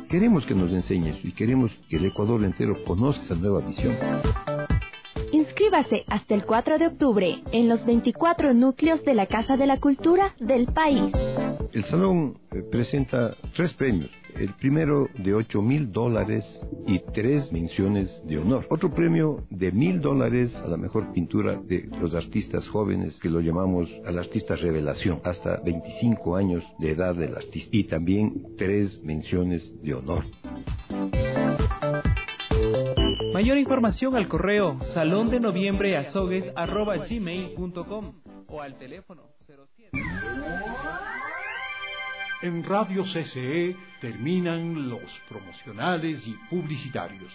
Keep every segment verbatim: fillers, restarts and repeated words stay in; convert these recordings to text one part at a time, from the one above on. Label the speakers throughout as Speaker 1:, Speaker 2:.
Speaker 1: Queremos que nos enseñes y queremos que el Ecuador entero conozca esa nueva visión.
Speaker 2: Inscríbase hasta el cuatro de octubre en los veinticuatro núcleos de la Casa de la Cultura del país.
Speaker 1: El salón eh, presenta tres premios. El primero de ocho mil dólares y tres menciones de honor. Otro premio de mil dólares a la mejor pintura de los artistas jóvenes, que lo llamamos al artista revelación, hasta veinticinco años de edad del artista. Y también tres menciones de honor.
Speaker 3: Mayor información al correo salón de noviembre azogues arroba gmail punto com o al teléfono cero siete.
Speaker 4: En Radio C C E terminan los promocionales y publicitarios.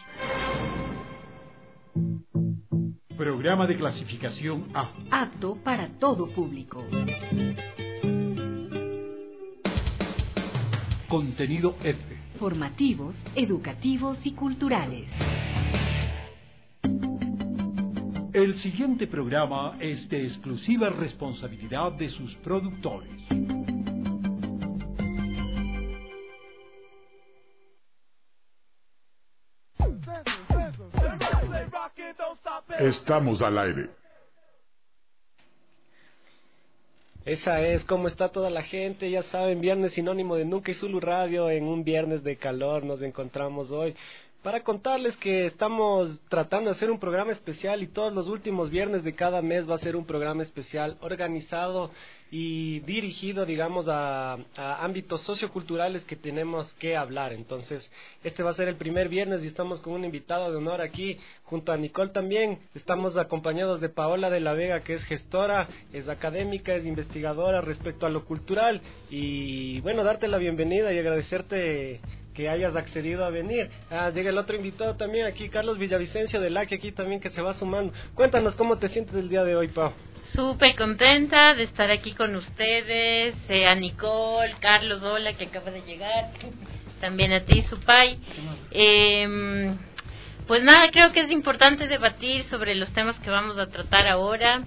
Speaker 4: Programa de clasificación A.
Speaker 5: Apto para todo público.
Speaker 4: Contenido F.
Speaker 5: Formativos, educativos y culturales.
Speaker 4: El siguiente programa es de exclusiva responsabilidad de sus productores.
Speaker 6: Estamos al aire.
Speaker 7: Esa es, ¿cómo está toda la gente? Ya saben, viernes sinónimo de Nunca y Zulu Radio. En un viernes de calor nos encontramos hoy para contarles que estamos tratando de hacer un programa especial, y todos los últimos viernes de cada mes va a ser un programa especial organizado y dirigido, digamos, a, a ámbitos socioculturales que tenemos que hablar. Entonces, este va a ser el primer viernes y estamos con un invitado de honor aquí, junto a Nicole también. Estamos acompañados de Paola de la Vega, que es gestora, es académica, es investigadora respecto a lo cultural. Y bueno, darte la bienvenida y agradecerte que hayas accedido a venir. Ah, llega el otro invitado también aquí, Carlos Villavicencio de LAC, aquí también, que se va sumando. Cuéntanos cómo te sientes el día de hoy, Pau.
Speaker 8: Súper contenta de estar aquí con ustedes, eh, a Nicole, Carlos, hola, que acaba de llegar, también a ti, Supay. Eh, pues nada, creo que es importante debatir sobre los temas que vamos a tratar ahora,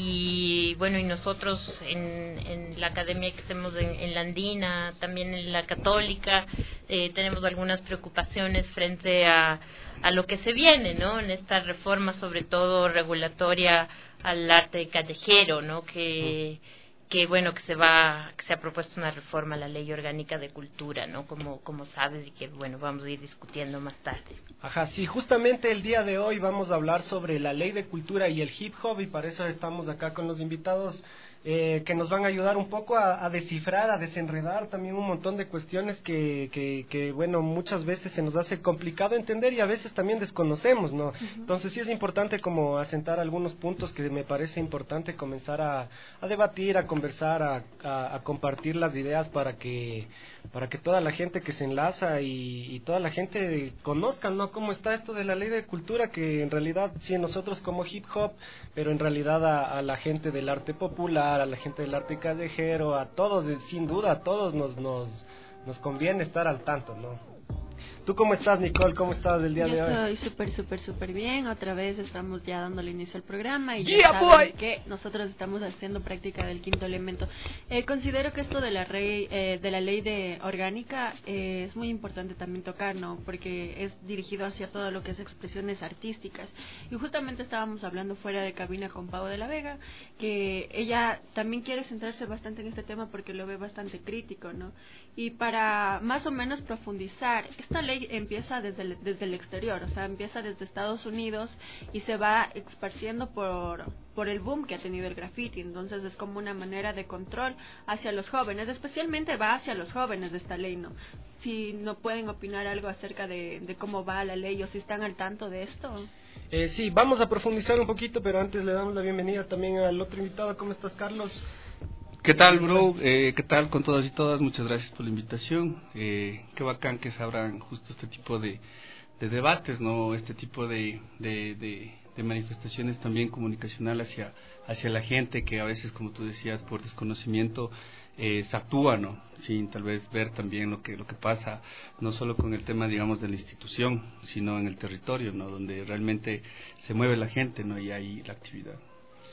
Speaker 8: y bueno, y nosotros en, en la academia que hacemos en, en la Andina, también en la Católica, eh, tenemos algunas preocupaciones frente a, a lo que se viene, ¿no? En esta reforma, sobre todo regulatoria al arte callejero, ¿no? Que que bueno, que se va, que se ha propuesto una reforma a la Ley Orgánica de Cultura, ¿no? Como como sabes, y que bueno, vamos a ir discutiendo más tarde.
Speaker 7: Ajá, sí, justamente el día de hoy vamos a hablar sobre la Ley de Cultura y el hip hop, y para eso estamos acá con los invitados eh, que nos van a ayudar un poco a, a descifrar, a desenredar también un montón de cuestiones que, que, que, bueno, muchas veces se nos hace complicado entender y a veces también desconocemos, ¿no? Uh-huh. Entonces sí es importante como asentar algunos puntos que me parece importante comenzar a, a debatir, a conversar, a, a, a compartir las ideas para que para que toda la gente que se enlaza y, y toda la gente conozca, ¿no? Cómo está esto de la Ley de Cultura, que en realidad sí nosotros como hip hop, pero en realidad a, a la gente del arte popular, a la gente del arte callejero, a todos, sin duda, a todos nos nos nos conviene estar al tanto, ¿no? ¿Tú cómo estás, Nicole? ¿Cómo estás el día
Speaker 9: Yo
Speaker 7: de hoy?
Speaker 9: Estoy súper, súper, súper bien. Otra vez estamos ya dándole inicio al programa y
Speaker 7: yeah,
Speaker 9: ya saben
Speaker 7: boy.
Speaker 9: que nosotros estamos haciendo práctica del quinto elemento. Eh, considero que esto de la, rey, eh, de la ley de orgánica eh, es muy importante también tocar, ¿no? Porque es dirigido hacia todo lo que es expresiones artísticas. Y justamente estábamos hablando fuera de cabina con Pau de la Vega, que ella también quiere centrarse bastante en este tema porque lo ve bastante crítico, ¿no? Y para más o menos profundizar, esta ley empieza desde el, desde el exterior, o sea, empieza desde Estados Unidos y se va esparciendo por, por el boom que ha tenido el graffiti. Entonces es como una manera de control hacia los jóvenes, especialmente va hacia los jóvenes de esta ley, ¿no? Si no pueden opinar algo acerca de, de cómo va la ley o si están al tanto de esto.
Speaker 7: Eh, sí, vamos a profundizar un poquito, pero antes le damos la bienvenida también al otro invitado. ¿Cómo estás, Carlos?
Speaker 10: ¿Qué tal, bro? Eh, ¿Qué tal con todas y todas? Muchas gracias por la invitación. Eh, qué bacán que se abran justo este tipo de, de debates, ¿no? Este tipo de, de, de, de manifestaciones también comunicacional hacia, hacia la gente que a veces, como tú decías, por desconocimiento eh, se actúa, ¿no? Sin tal vez ver también lo que, lo que pasa, no solo con el tema, digamos, de la institución, sino en el territorio, ¿no? Donde realmente se mueve la gente, ¿no? Y hay la actividad.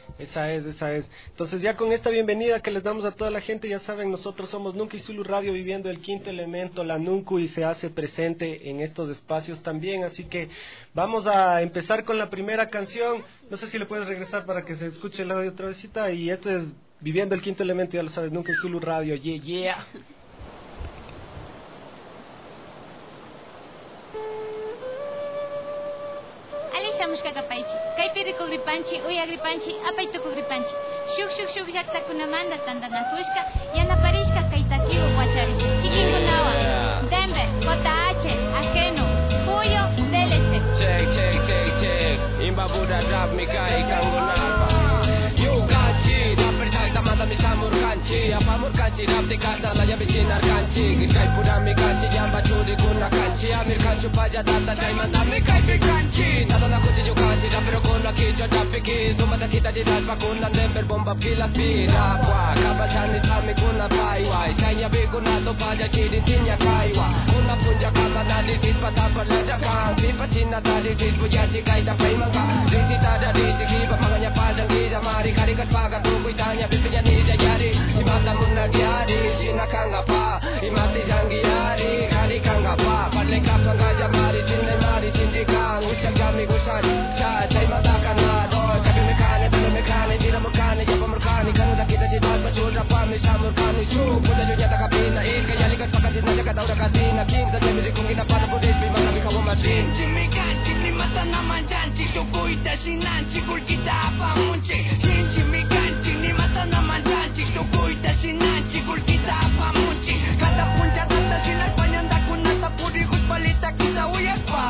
Speaker 7: Esa es, esa es. Entonces ya con esta bienvenida que les damos a toda la gente, ya saben, nosotros somos Nunca y Zulu Radio, viviendo el quinto elemento, la Nuncu, y se hace presente en estos espacios también. Así que vamos a empezar con la primera canción. No sé si le puedes regresar para que se escuche el audio otra vezcita. Y esto es Viviendo el quinto elemento, ya lo sabes, Nunca y Zulu Radio. Yeah, yeah.
Speaker 6: Shamushka kapaichi, kaipiri kugripanchi, uya gripanchi, apaitu kugripanchi. Shuk shuk shuk jakta kunamanda tanda nasushka, yana parishka kaitakiu guachari. Kikingunawa, Dembe, Kotache, Ajeno, Puyo, Delete.
Speaker 11: Check, check, check, check. Imbabuda rap mikai kangunapa. Yugachi, rapper jagta manda mi samur kanchi, apamur kanchi, rap de kata la ya bisinar kanchi. Giskai pura mi kanchi, yamba churi kuna kanchi, amir kanchu paja data daimanda mi kai kanchi. Nada na kuchi yo kanchi, rapero con la kicho japiki, sumada kita di dalpa con la nember bomba pila pira kwa. Kabachani tami kuna paiwa, sanya biguna to paja chidi chinya kaiwa. Una punja kama nadi dit patapa lada kang, pipa china tadi dit puja chikai da paimanga. Riti tada riti kiba manganya padang gida mari kari kat paga tuku itanya pipinya nija yari. Imata muna diari, sina kanga pa, imati jangi yari, kari kanga pa. Padle kapa ngaja mari, sinne mari, sinji kang, usia jami gusan, cha chay mata kanado. Kapi mekane, tano mekane, tira mekane, yapa mekane, kanu da kita jidal pachura pa mi samurkani su. Puja junya ta kapina, is kaya likat pakasin na jaga dauda katina, king sa jemiri kung ginapano pudit, bima kami kawamasin.
Speaker 12: Sinji mekanchi, limata naman janchi, tukoy ta sinanchi, kulkita pa munchi. Sinji mekanchi, limata naman janchi, tukoy ta sinanchi, kulkita pa munchi. Kada punja tata sinay panyanda kunata puri kus palita kita uyak pa.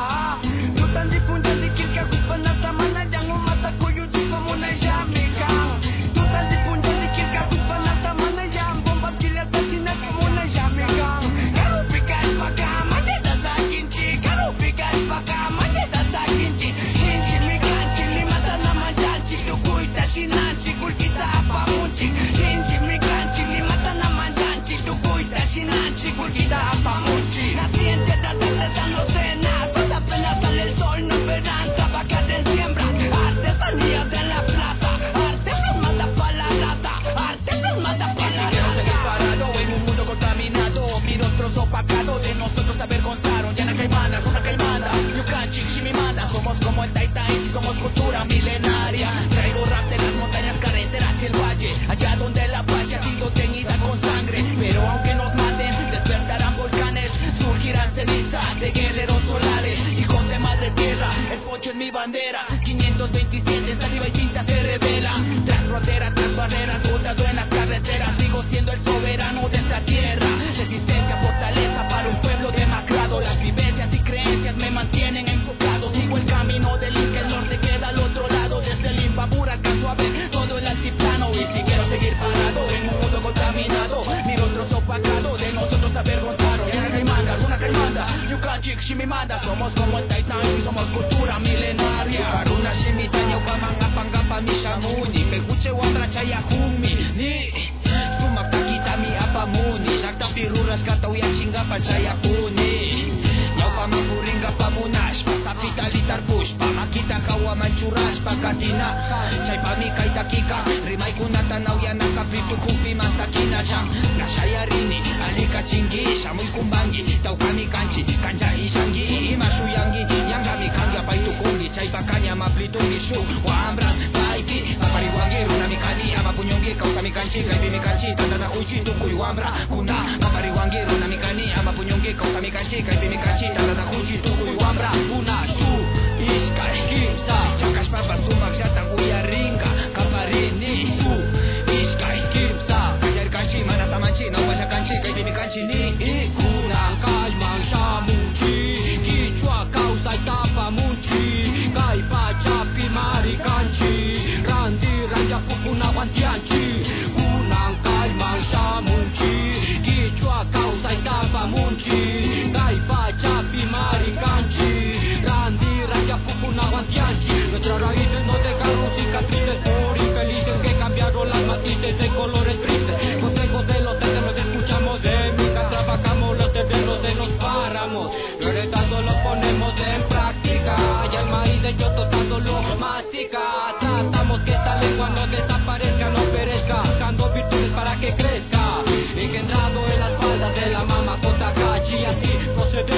Speaker 12: Tutan di punja di kilka kus panata mana jangan mata kuyun suka muna jamikang. Tutan di punja di kilka kus panata mana jam bomba kilat ta sinat muna jamikang. Karo pikas paka majeda sa kinchi, karo pikas paka majeda sa kinchi. Sinji mekanchi, limata naman janchi, tukoy ta sinanchi, kulkita pa munchi. Sinji mekanchi, limata naman janchi, tukoy ta sinanchi, kulkita pa munchi. Naciente da tarde San Lucena, toda apenas sale el sol, no esperanza, vaca de siembra. Artesanía de la plaza, arte nos mata pa' la raza, arte nos mata pa' la raza.
Speaker 11: Seguir parado en un mundo contaminado, mi rostro es opacado, de nosotros se avergonzaron. Ya no hay manas, una que manda, Yukanchi, Shimimanda, somos como el Taitai, somos cultura milenaria. Traigo rap de las montañas, carreteras y el valle, allá donde la playa ha sido teñida con sangre. Pero aunque nos maten, despertarán volcanes, surgirán cenizas de guerreros solares, hijos de madre tierra, el pocho es mi bandera. Quinientos veintisiete, saliva y tinta se revela. Tras fronteras, tras barreras, botado en las carreteras, sigo siendo el soberano de esta tierra. Resistencia, fortaleza para un pueblo demacrado. Las vivencias y creencias me mantienen enfocado. Sigo el camino del Inca, el norte queda al otro lado. Desde el Imbabura alcanzo a ver todo el altiplano. Y si quiero seguir parado en un mundo contaminado, mi rostro es opacado, de nosotros avergonzaron. Una caimanda, una caimanda, Yukanchi, Shimimanda, somos como el Taitán, somos cultura milenaria. Una shimitaña, upamanga, pangapa, mi shamuni, me guche wambra chaya humi, ni sumaktakita mi apamuni, shakta piruras kata uya chingapa chaya kuni. Nyaupa mapuringa pamunash, patapita litar pushpa, makita kawa manchuras, pakatina, chay pamika itakika, rimay kunata nauya nakapitu kupi masakina sham, nashaya rini, alika chingi, shamuy kumbangi, taukami kanchi, kancha ishangi, imashuyangi, yangami kanga paitu kungi, chay pakanya maplitungi shu, wambra, paipi, papariwangi, runamikani, amapunyongi, kausamikanchi, kaipimikanchi, tandana uchi, tukuy wambra, kuna, papariwangi, runamikani, amapunyongi, kausamikanchi, kaipimikanchi, tandana uchi, tukuy wambra, una, shu, iskay, kimsa, chakash papas, tumak, shatang, uyaringa, kaparini, shu, iskay, kimsa, kashar kanchi, manatamanchi, nawasha kanchi, kaipimikanchi, ni, kuna, kalmang, shamuchi, kichwa, kausa, tapamuchi, kaipa, chapi, marikanchi, randi, ranja, pukuna, wantianchi, kunang, kalmang, shamuchi, kichwa, kausa, tapamuchi, kaipa, chapi, marikanchi, randi, ranja, pukuna, wantianchi. Nuestras raíces no dejaron cicatrices por infelices que cambiaron las matices de colores tristes. Consejos de los terrenos escuchamos de mientras trabajamos los terrenos de los páramos. Lo heredado lo ponemos en práctica y el maíz de yo tostado lo mastica. Tratamos que esta ley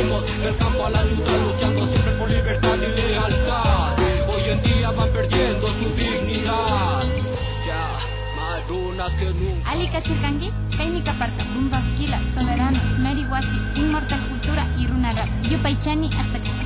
Speaker 11: salimos del campo a la ciudad luchando siempre por libertad y lealtad. Hoy en día van perdiendo su dignidad. Ya, más runas que nunca.
Speaker 6: Ali Kachirkangi, Kaimika Parka, Bumbasquila, Soberanos, Meriwasi, Inmortal Cultura y Runa Rap. Yupaychani hasta que.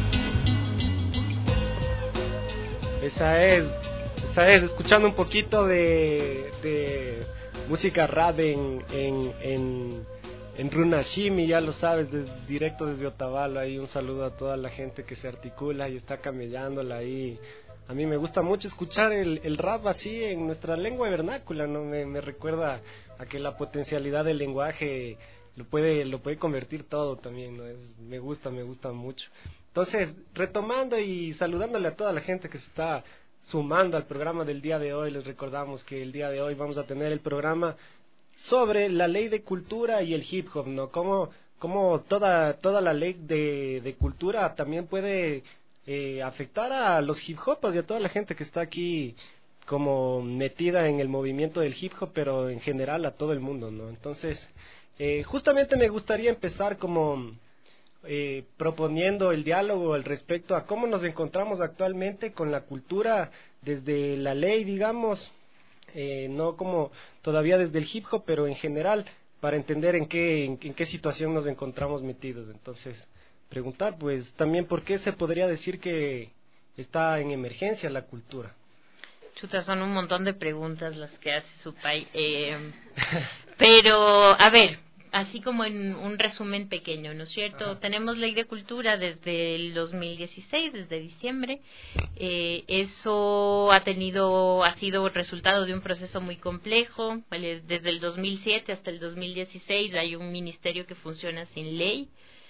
Speaker 7: Esa es, esa es, escuchando un poquito de, de música rap en, en, en, en Runashimi, ya lo sabes, desde, directo desde Otavalo. Ahí un saludo a toda la gente que se articula y está camellándola ahí. A mí me gusta mucho escuchar el, el rap así en nuestra lengua vernácula, ¿no? Me, me recuerda a que la potencialidad del lenguaje lo puede, lo puede convertir todo también, ¿no? Es, me gusta, me gusta mucho. Entonces, retomando y saludándole a toda la gente que se está sumando al programa del día de hoy, les recordamos que el día de hoy vamos a tener el programa sobre la ley de cultura y el hip hop, ¿no? Cómo, cómo toda, toda la ley de, de cultura también puede eh, afectar a los hip hopers y a toda la gente que está aquí como metida en el movimiento del hip hop, pero en general a todo el mundo, ¿no? Entonces, eh, justamente me gustaría empezar como... Eh, proponiendo el diálogo al respecto a cómo nos encontramos actualmente con la cultura desde la ley, digamos, eh, no como todavía desde el hip hop, pero en general, para entender en qué, en, en qué situación nos encontramos metidos. Entonces, preguntar, pues, también por qué se podría decir que está en emergencia la cultura.
Speaker 8: Chuta, son un montón de preguntas las que hace su país. Eh, pero, a ver... Así como en un resumen pequeño, ¿no es cierto? Ajá. Tenemos ley de cultura desde el dos mil dieciséis, desde diciembre. Eh, eso ha tenido, ha sido resultado de un proceso muy complejo. Desde el dos mil siete hasta el dos mil dieciséis hay un ministerio que funciona sin ley.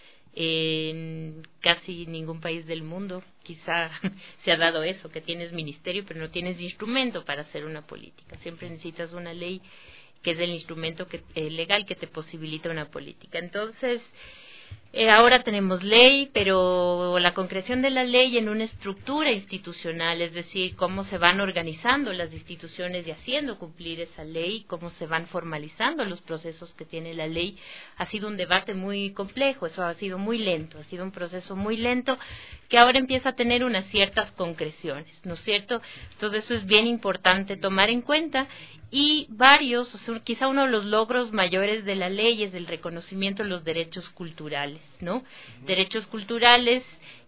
Speaker 8: En casi ningún país del mundo quizá se ha dado eso, que tienes ministerio pero no tienes instrumento para hacer una política. Siempre necesitas una ley que es el instrumento que, eh, legal que te posibilita una política. Entonces, eh, ahora tenemos ley, pero la concreción de la ley en una estructura institucional, es decir, cómo se van organizando las instituciones y haciendo cumplir esa ley, cómo se van formalizando los procesos que tiene la ley, ha sido un debate muy complejo, eso ha sido muy lento, ha sido un proceso muy lento que ahora empieza a tener unas ciertas concreciones, ¿no es cierto? Entonces eso es bien importante tomar en cuenta. Y varios, o sea, quizá uno de los logros mayores de la ley es el reconocimiento de los derechos culturales, ¿no? Uh-huh. Derechos culturales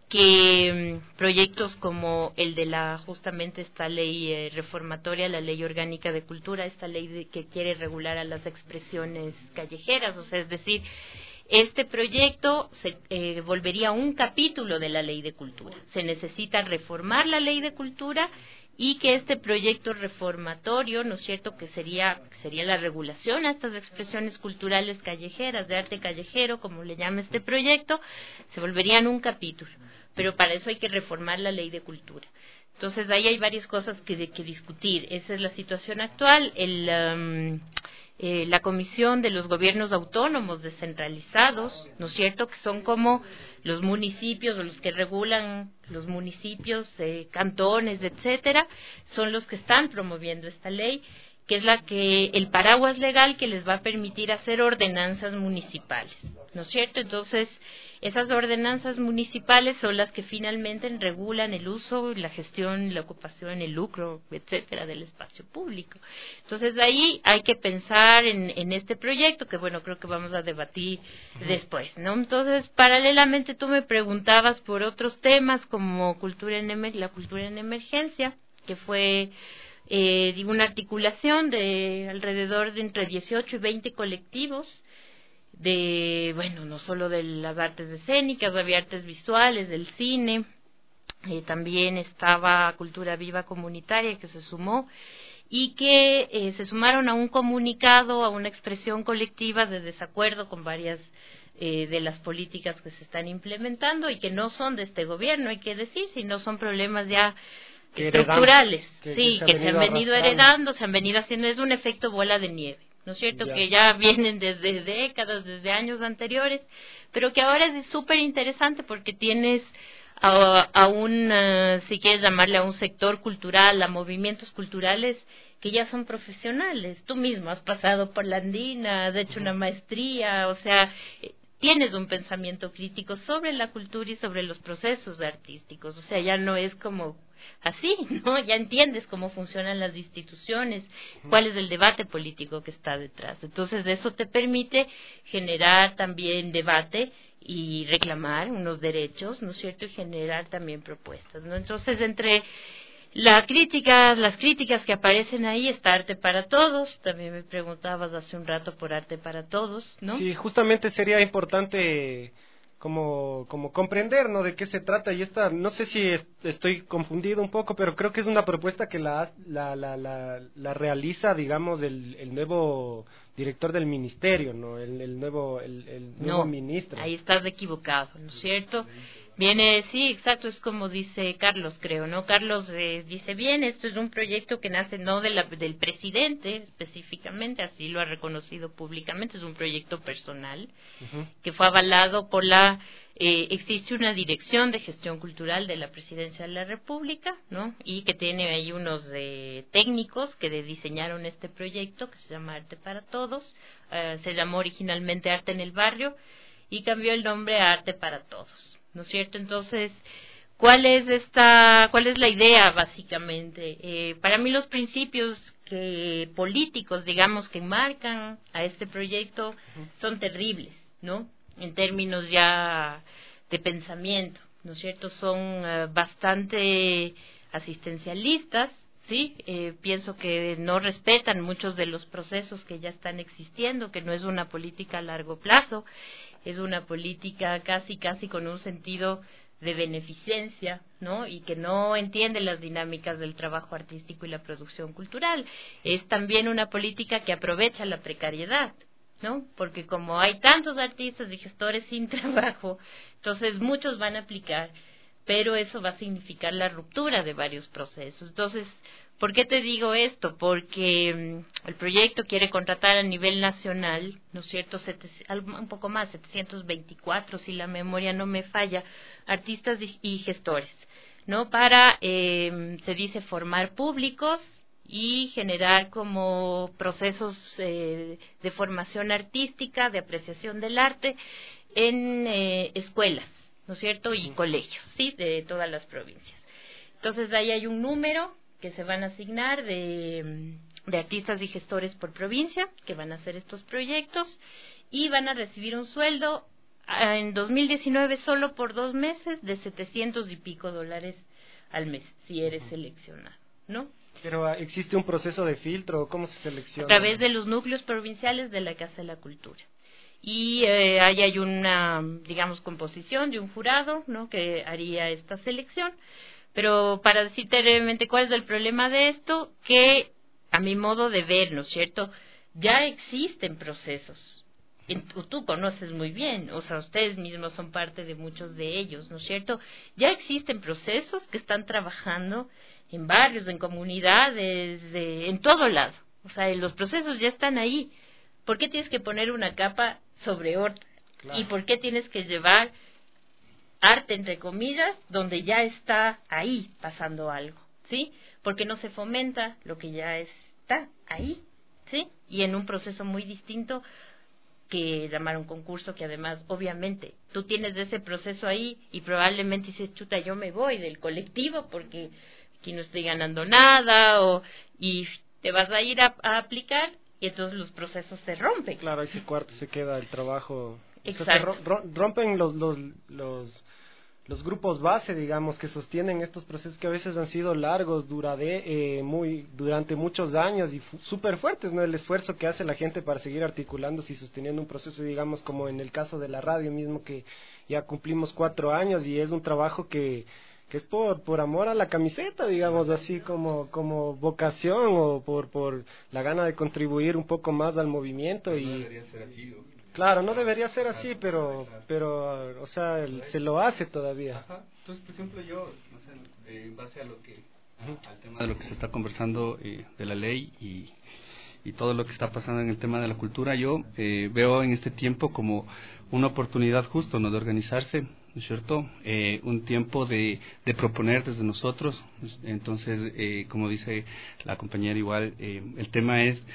Speaker 8: que um, proyectos como el de la, justamente esta ley eh, reformatoria, la ley orgánica de cultura, esta ley de, que quiere regular a las expresiones callejeras, o sea, es decir, este proyecto se eh, volvería un capítulo de la ley de cultura. Se necesita reformar la ley de cultura y que este proyecto reformatorio, ¿no es cierto?, que sería sería la regulación a estas expresiones culturales callejeras, de arte callejero, como le llama este proyecto, se volverían un capítulo. Pero para eso hay que reformar la ley de cultura. Entonces, ahí hay varias cosas que, de, que discutir. Esa es la situación actual. El... Um, Eh, la Comisión de los Gobiernos Autónomos Descentralizados, ¿no es cierto?, que son como los municipios o los que regulan los municipios, eh, cantones, etcétera, son los que están promoviendo esta ley, que es la que el paraguas legal que les va a permitir hacer ordenanzas municipales, ¿no es cierto? Entonces, esas ordenanzas municipales son las que finalmente regulan el uso, la gestión, la ocupación, el lucro, etcétera, del espacio público. Entonces, de ahí hay que pensar en, en este proyecto, que bueno, creo que vamos a debatir uh-huh. después, ¿no? Entonces, paralelamente tú me preguntabas por otros temas como cultura en emer- la cultura en emergencia, que fue eh, una articulación de alrededor de entre dieciocho y veinte colectivos, de, bueno, no solo de las artes escénicas, había artes visuales, del cine, eh, también estaba Cultura Viva Comunitaria que se sumó y que eh, se sumaron a un comunicado, a una expresión colectiva de desacuerdo con varias eh, de las políticas que se están implementando y que no son de este gobierno, hay que decir, sino son problemas ya que estructurales, heredan, que, sí, que se, que se han venido heredando, se han venido haciendo, es un efecto bola de nieve. ¿No es cierto? Ya. Que ya vienen desde décadas, desde años anteriores, pero que ahora es súper interesante porque tienes a, a un, uh, si quieres llamarle a un sector cultural, a movimientos culturales que ya son profesionales. Tú mismo has pasado por la Andina, has hecho uh-huh. una maestría, o sea, tienes un pensamiento crítico sobre la cultura y sobre los procesos artísticos. O sea, ya no es como así, ¿no? Ya entiendes cómo funcionan las instituciones, cuál es el debate político que está detrás. Entonces, eso te permite generar también debate y reclamar unos derechos, ¿no es cierto? Y generar también propuestas, ¿no? Entonces, entre la crítica, las críticas que aparecen ahí está Arte para Todos. También me preguntabas hace un rato por Arte para Todos, ¿no?
Speaker 7: Sí, justamente sería importante como como comprender, ¿no?, de qué se trata. Y esta, no sé si es, estoy confundido un poco, pero creo que es una propuesta que la la la la, la realiza, digamos, el, el nuevo director del ministerio, ¿no? El, el nuevo el, el nuevo
Speaker 8: no,
Speaker 7: ministro.
Speaker 8: Ahí estás equivocado, ¿no es cierto? Viene, sí, exacto, es como dice Carlos, creo, ¿no? Carlos eh, dice, bien, esto es un proyecto que nace no de la, del presidente específicamente, así lo ha reconocido públicamente, es un proyecto personal, uh-huh. que fue avalado por la, eh, existe una dirección de gestión cultural de la Presidencia de la República, ¿no? Y que tiene ahí unos eh, técnicos que diseñaron este proyecto, que se llama Arte para Todos, eh, se llamó originalmente Arte en el Barrio, y cambió el nombre a Arte para Todos, ¿no es cierto? Entonces, ¿cuál es esta, cuál es la idea básicamente? Eh, para mí los principios que políticos, digamos, que marcan a este proyecto son terribles, ¿no? En términos ya de pensamiento, ¿no es cierto? Son uh, bastante asistencialistas, ¿sí? Eh, pienso que no respetan muchos de los procesos que ya están existiendo, que no es una política a largo plazo, es una política casi casi con un sentido de beneficencia, ¿no? Y que no entiende las dinámicas del trabajo artístico y la producción cultural. Es también una política que aprovecha la precariedad, ¿no? Porque como hay tantos artistas y gestores sin trabajo, entonces muchos van a aplicar, pero eso va a significar la ruptura de varios procesos. Entonces, ¿por qué te digo esto? Porque um, el proyecto quiere contratar a nivel nacional, ¿no es cierto?, Sete, un poco más, setecientos veinticuatro, si la memoria no me falla, artistas y, y gestores, ¿no? Para, eh, se dice, formar públicos y generar como procesos eh, de formación artística, de apreciación del arte en eh, escuelas, ¿no es cierto?, y colegios, ¿sí?, de todas las provincias. Entonces, ahí hay un número que se van a asignar de, de artistas y gestores por provincia, que van a hacer estos proyectos, y van a recibir un sueldo en dos mil diecinueve solo por dos meses de setecientos y pico dólares al mes, si eres seleccionado, ¿no?
Speaker 7: Pero ¿existe un proceso de filtro? ¿Cómo se selecciona?
Speaker 8: A través de los núcleos provinciales de la Casa de la Cultura. Y eh, ahí hay una, digamos, composición de un jurado, ¿no?, que haría esta selección. Pero para decirte brevemente cuál es el problema de esto, que a mi modo de ver, ¿no es cierto?, ya existen procesos. Tú, tú conoces muy bien, o sea, ustedes mismos son parte de muchos de ellos, ¿no es cierto? Ya existen procesos que están trabajando en barrios, en comunidades, de, en todo lado. O sea, los procesos ya están ahí. ¿Por qué tienes que poner una capa sobre otra? Claro. ¿Y por qué tienes que llevar arte, entre comillas, donde ya está ahí pasando algo, ¿sí? Porque no se fomenta lo que ya está ahí, ¿sí? Y en un proceso muy distinto que llamar un concurso, que además, obviamente, tú tienes ese proceso ahí y probablemente dices, chuta, yo me voy del colectivo porque aquí no estoy ganando nada, o y te vas a ir a, a aplicar y entonces los procesos se rompen.
Speaker 7: Claro, ese cuarto se queda el trabajo.
Speaker 8: Exacto.
Speaker 7: O sea, se ro- rompen los, los, los, los grupos base, digamos, que sostienen estos procesos que a veces han sido largos, durade, eh, muy, durante muchos años y fu- súper fuertes, ¿no? El esfuerzo que hace la gente para seguir articulándose y sosteniendo un proceso, digamos, como en el caso de la radio mismo, que ya cumplimos cuatro años y es un trabajo que que es por por amor a la camiseta, digamos, así como como vocación o por por la gana de contribuir un poco más al movimiento. Y
Speaker 10: no debería ser así, ¿no?
Speaker 7: Claro, no debería ser así, pero pero o sea, el, se lo hace todavía.
Speaker 10: Ajá. Entonces, por ejemplo, yo, no sé, eh, en base a lo que a, al tema de lo que se está conversando eh, de la ley y y todo lo que está pasando en el tema de la cultura, yo eh, veo en este tiempo como una oportunidad justo, ¿no?, de organizarse, ¿no es cierto?, eh, un tiempo de, de proponer desde nosotros. Entonces, eh, como dice la compañera igual, eh, el tema es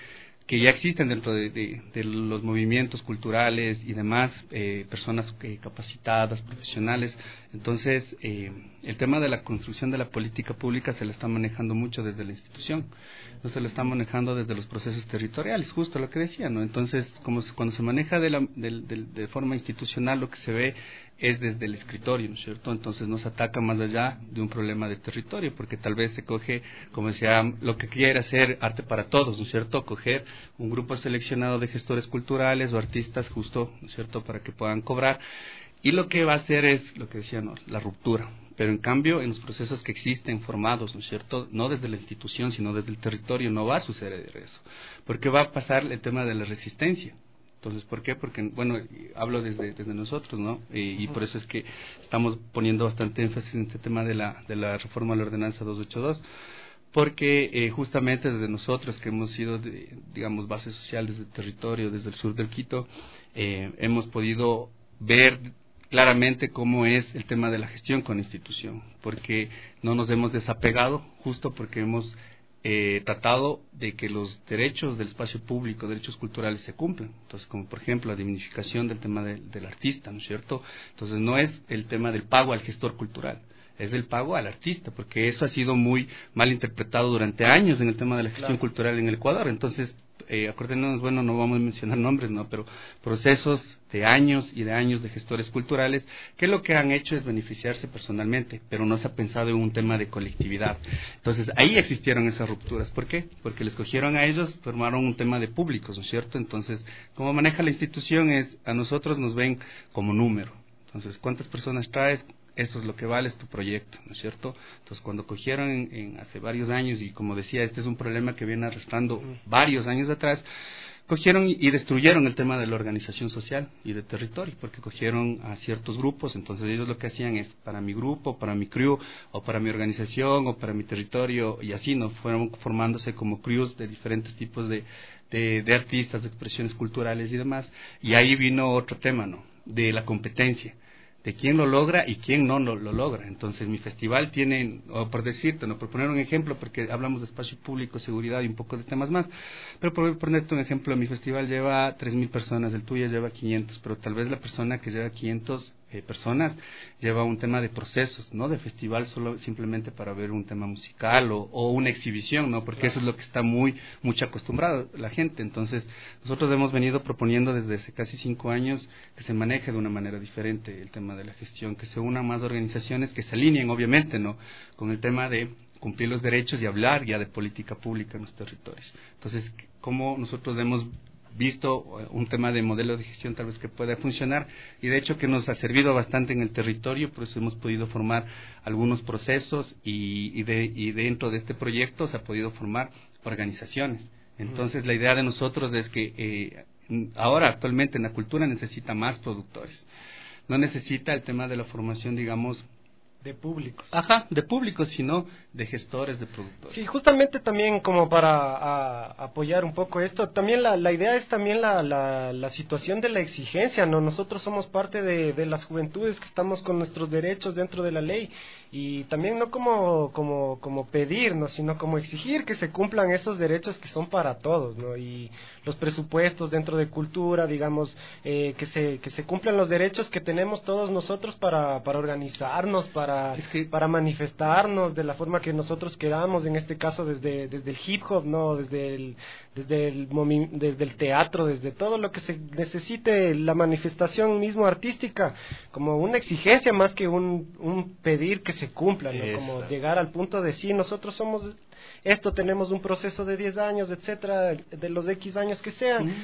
Speaker 10: que ya existen dentro de, de, de los movimientos culturales y demás, eh, personas eh, capacitadas, profesionales. Entonces, eh, el tema de la construcción de la política pública se la está manejando mucho desde la institución, no se lo está manejando desde los procesos territoriales, justo lo que decía, ¿no? Entonces, como se, cuando se maneja de, la, de, de, de forma institucional, lo que se ve es desde el escritorio, ¿no es cierto? Entonces no se ataca más allá de un problema de territorio, porque tal vez se coge, como decía, lo que quiere hacer arte para todos, ¿no es cierto? Coger un grupo seleccionado de gestores culturales o artistas, justo, ¿no es cierto?, para que puedan cobrar, y lo que va a hacer es, lo que decía, ¿no?, la ruptura. Pero en cambio, en los procesos que existen formados, ¿no es cierto?, no desde la institución, sino desde el territorio, no va a suceder eso, porque va a pasar el tema de la resistencia. Entonces, ¿por qué? Porque, bueno, hablo desde desde nosotros, ¿no? Y, y por eso es que estamos poniendo bastante énfasis en este tema de la de la reforma a la ordenanza doscientos ochenta y dos, porque eh, justamente desde nosotros, que hemos sido, de, digamos, bases sociales del territorio, desde el sur del Quito, eh, hemos podido ver claramente cómo es el tema de la gestión con la institución, porque no nos hemos desapegado, justo porque hemos eh, tratado de que los derechos del espacio público, derechos culturales, se cumplan. Entonces, como por ejemplo la dignificación del tema de, del artista, ¿no es cierto? Entonces, no es el tema del pago al gestor cultural, es del pago al artista, porque eso ha sido muy mal interpretado durante años en el tema de la gestión claro. cultural en el Ecuador. Entonces, eh, acuérdenos, bueno, no vamos a mencionar nombres, no, pero procesos de años y de años de gestores culturales que lo que han hecho es beneficiarse personalmente, pero no se ha pensado en un tema de colectividad. Entonces, ahí existieron esas rupturas. ¿Por qué? Porque les cogieron a ellos, formaron un tema de públicos, ¿no es cierto? Entonces, como maneja la institución es, a nosotros nos ven como número. Entonces, ¿cuántas personas traes? Eso es lo que vale, es tu proyecto, ¿no es cierto? Entonces, cuando cogieron en, en hace varios años, y como decía, este es un problema que viene arrastrando varios años atrás, cogieron y, y destruyeron el tema de la organización social y de territorio, porque cogieron a ciertos grupos. Entonces ellos lo que hacían es, para mi grupo, para mi crew, o para mi organización, o para mi territorio, y así, ¿no? Fueron formándose como crews de diferentes tipos de, de, de artistas, de expresiones culturales y demás, y ahí vino otro tema, ¿no?, de la competencia, de quién lo logra y quién no lo, lo logra. Entonces, mi festival tiene, o por decirte, no por poner un ejemplo, porque hablamos de espacio público, seguridad y un poco de temas más, pero por ponerte un ejemplo, mi festival lleva tres mil personas, el tuyo lleva quinientos, pero tal vez la persona que lleva quinientas eh, personas lleva un tema de procesos, no de festival solo simplemente para ver un tema musical o, o una exhibición, no, porque eso es lo que está muy mucho acostumbrado la gente. Entonces, nosotros hemos venido proponiendo desde hace casi cinco años que se maneje de una manera diferente el tema de la gestión, que se unan más organizaciones que se alineen, obviamente, no, con el tema de cumplir los derechos y hablar ya de política pública en los territorios. Entonces, como nosotros hemos visto un tema de modelo de gestión tal vez que pueda funcionar, y de hecho que nos ha servido bastante en el territorio, por eso hemos podido formar algunos procesos, y, y, de, y dentro de este proyecto se ha podido formar organizaciones. Entonces, la idea de nosotros es que eh, ahora actualmente en la cultura necesita más productores, no necesita el tema de la formación, digamos,
Speaker 7: de públicos.
Speaker 10: Ajá, de públicos, sino de gestores, de productores.
Speaker 7: Sí, justamente también como para a, apoyar un poco esto, también la, la idea es también la, la, la situación de la exigencia, ¿no? Nosotros somos parte de, de las juventudes que estamos con nuestros derechos dentro de la ley, y también no como, como, como pedir, ¿no?, sino como exigir que se cumplan esos derechos que son para todos, ¿no? Y los presupuestos dentro de cultura, digamos, eh, que se que se cumplan los derechos que tenemos todos nosotros para, para organizarnos, para, es que, para manifestarnos de la forma que nosotros queramos, en este caso desde, desde el hip hop, ¿no?, desde el, desde el, desde el teatro, desde todo lo que se necesite, la manifestación mismo artística, como una exigencia más que un, un pedir que se cumpla, ¿no? Como llegar al punto de sí, nosotros somos esto, tenemos un proceso de diez años, etcétera, de los X años que sean, mm.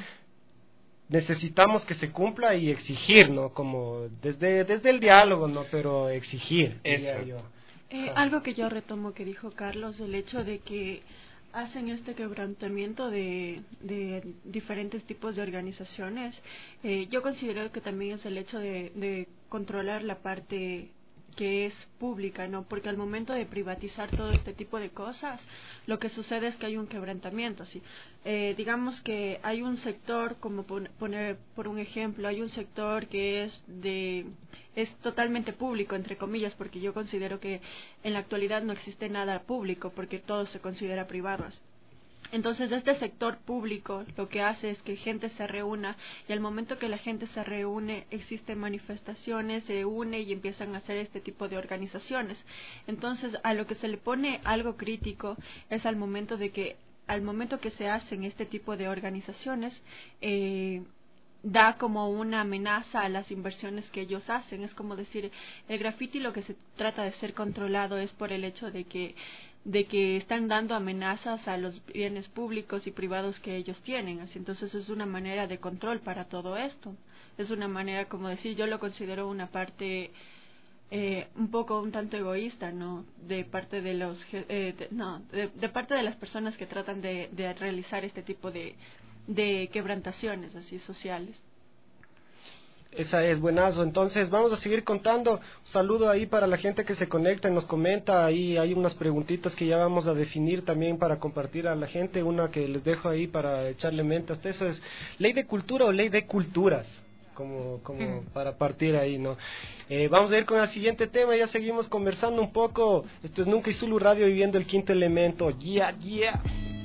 Speaker 7: necesitamos que se cumpla y exigir, ¿no? Como desde desde el diálogo, ¿no? Pero exigir.
Speaker 9: Eso. Yo. Eh, algo que yo retomo que dijo Carlos, el hecho de que hacen este quebrantamiento de, de diferentes tipos de organizaciones, eh, yo considero que también es el hecho de, de controlar la parte que es pública, ¿no? Porque al momento de privatizar todo este tipo de cosas, lo que sucede es que hay un quebrantamiento, ¿sí? Eh, digamos que hay un sector, como poner por un ejemplo, hay un sector que es de es totalmente público, entre comillas, porque yo considero que en la actualidad no existe nada público, porque todo se considera privado. Entonces, este sector público lo que hace es que gente se reúna, y al momento que la gente se reúne, existen manifestaciones, se une y empiezan a hacer este tipo de organizaciones. Entonces, a lo que se le pone algo crítico es al momento de que, al momento que se hacen este tipo de organizaciones, eh, da como una amenaza a las inversiones que ellos hacen. Es como decir, el graffiti lo que se trata de ser controlado es por el hecho de que de que están dando amenazas a los bienes públicos y privados que ellos tienen. Así, entonces es una manera de control para todo esto. Es una manera, como decir, yo lo considero una parte eh, un poco, un tanto egoísta, ¿no? De parte de los, eh, de, no, de, de parte de las personas que tratan de, de realizar este tipo de, de quebrantaciones así sociales.
Speaker 7: Esa es, buenazo. Entonces vamos a seguir contando. Un saludo ahí para la gente que se conecta y nos comenta. Ahí hay unas preguntitas que ya vamos a definir también para compartir a la gente. Una que les dejo ahí para echarle mente hasta eso es ley de cultura o ley de culturas, como como mm. para partir ahí, ¿no? Eh, vamos a ir con el siguiente tema. Ya seguimos conversando un poco. Esto es Nunca y Zulu Radio, viviendo el quinto elemento. Yeah, yeah.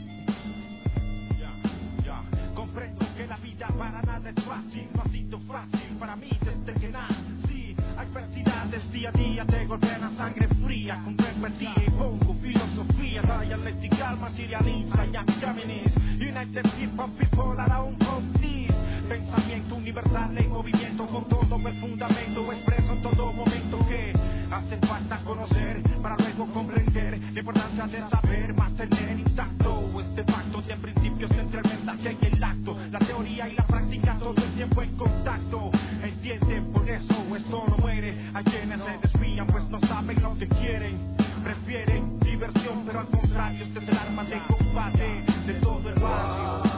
Speaker 13: Comprendo que la vida para nada es fácil, no ha sido fácil para mí desde que nací. Adversidades día a día te golpean a sangre fría, con empatía y pongo filosofía dialéctica, materialista, ya feminist. United hip hop people around home peace. Pensamiento universal en movimiento, con todo el fundamento expreso en todo momento que hace falta conocer para luego comprender la importancia de saber mantener intacto este pacto de principios entre el mensaje y el acto, la teoría y la práctica todo el tiempo en contacto. Entienden, por eso esto no muere. Hay quienes se desvían pues no saben lo que quieren, prefieren diversión, pero al contrario este es el arma de combate de todo el barrio.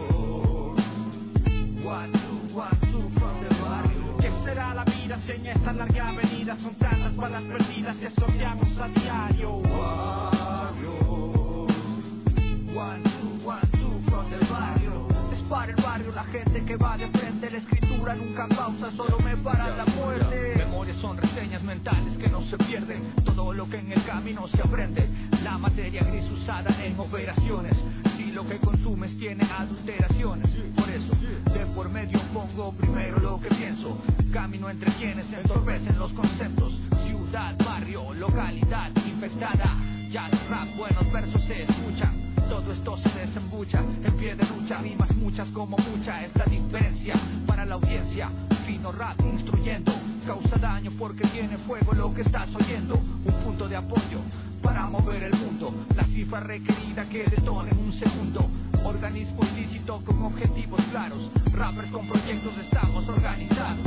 Speaker 13: One, two, one, two from the barrio. ¿Qué será la vida si en esta larga avenida son tantas balas perdidas que sorteamos a diario? One, two, one, two from the barrio. Es para el barrio la gente que va de frente, la escritura nunca pausa, solo me para la muerte. Memorias son reseñas mentales que no se pierden, todo lo que en el camino se aprende. La materia gris usada en operaciones, si lo que consumes tiene adulteraciones. Por eso, de por medio pongo primero lo que pienso. Camino entre quienes entorpecen los conceptos. Ciudad, barrio, localidad infectada. Jazz, rap, buenos versos se escuchan. Todo esto se desembucha en pie de lucha. Rimas muchas como mucha es la diferencia para la audiencia. Fino rap instruyendo, causa daño porque tiene fuego lo que estás oyendo. Un punto de apoyo para mover el mundo. La cifra requerida que detone en un segundo. Organismo ilícito con objetivos claros. Rappers con proyectos estamos organizados.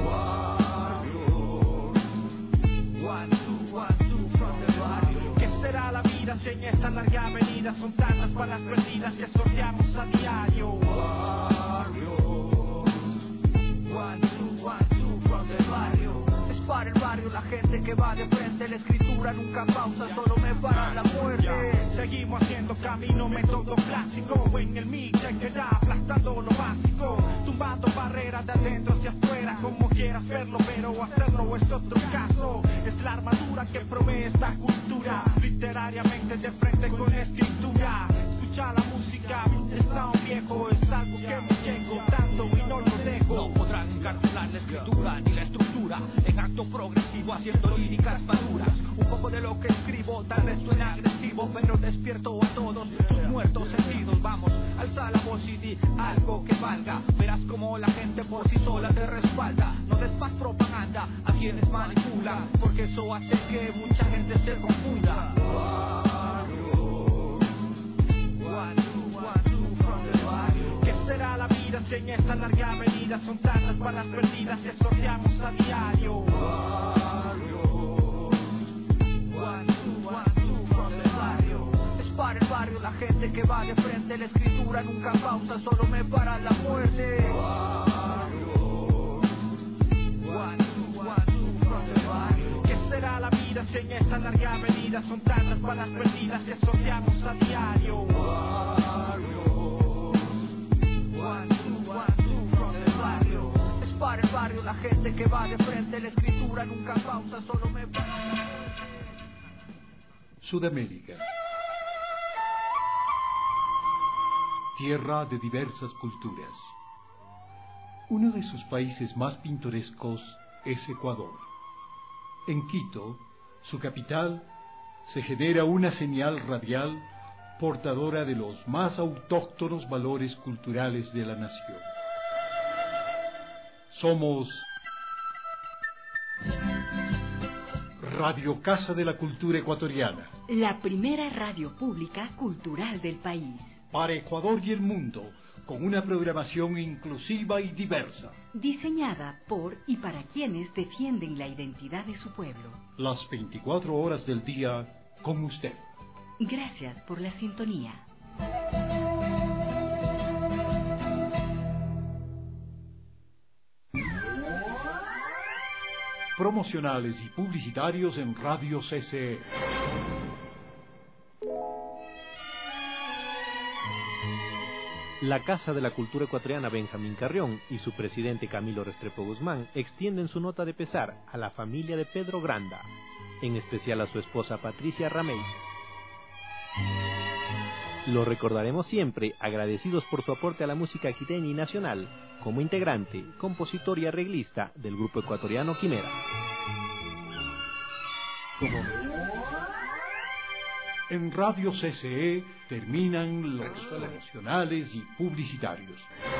Speaker 13: One, two, one, two from the barrio. ¿Qué será la vida si en esta larga avenida son tantas balas perdidas que sorteamos a diario? One, two, one, two from the barrio. Es para el barrio la gente que va de frente, la escritura nunca pausa, solo me para la muerte. Seguimos haciendo camino, método clásico. En el mix se queda aplastando lo básico, tumbando barreras de adentro hacia afuera, como quieras verlo, pero hacerlo es otro caso. Es la armadura que provee esta cultura, literariamente de frente con escritura. Escucha la música, está un viejo, es algo que me llegó tanto y no lo dejo. No podrán encarcelar la escritura ni la estructura, en acto progresivo haciendo líricas maduras. Un poco de lo que escribo tal vez suena agresivo, pero despierto a todos tus muertos sentidos. Vamos, alza la voz y di algo que valga. Verás como la gente por sí sola te respalda. No des más propaganda a quienes manipulan, porque eso hace que mucha gente se confunda. One, two, one, two from the barrio. ¿Qué será la vida si en esta larga avenida son tantas balas perdidas que sorteamos a diario? One, two, one, two from the barrio. Es para el barrio la gente que va de frente, la escritura nunca pausa, solo me para la muerte. One, two, one, two from the barrio. ¿Qué será la vida si en esta larga avenida son tantas balas perdidas que sorteamos a diario? One, two, one, two from the barrio. Es para el barrio la gente que va de frente, la escritura nunca pausa, solo me para.
Speaker 4: Sudamérica. tierra de diversas culturas. Uno de sus países más pintorescos es Ecuador. En Quito, su capital, se genera una señal radial portadora de los más autóctonos valores culturales de la nación. Somos Radio Casa de la Cultura Ecuatoriana,
Speaker 5: la primera radio pública cultural del país.
Speaker 4: para Ecuador y el mundo, con una programación inclusiva y diversa.
Speaker 5: Diseñada por y para quienes defienden la identidad de su pueblo.
Speaker 4: Las veinticuatro horas del día con usted.
Speaker 5: Gracias por la sintonía.
Speaker 4: Promocionales y publicitarios en Radio C C E.
Speaker 14: La Casa de la Cultura Ecuatoriana Benjamín Carrión y su presidente Camilo Restrepo Guzmán extienden su nota de pesar a la familia de Pedro Granda, en especial a su esposa Patricia Ramírez. Lo recordaremos siempre agradecidos por su aporte a la música quiteña y nacional, como integrante, compositor y arreglista del grupo ecuatoriano Quimera.
Speaker 4: Como en Radio C C E terminan los promocionales y publicitarios.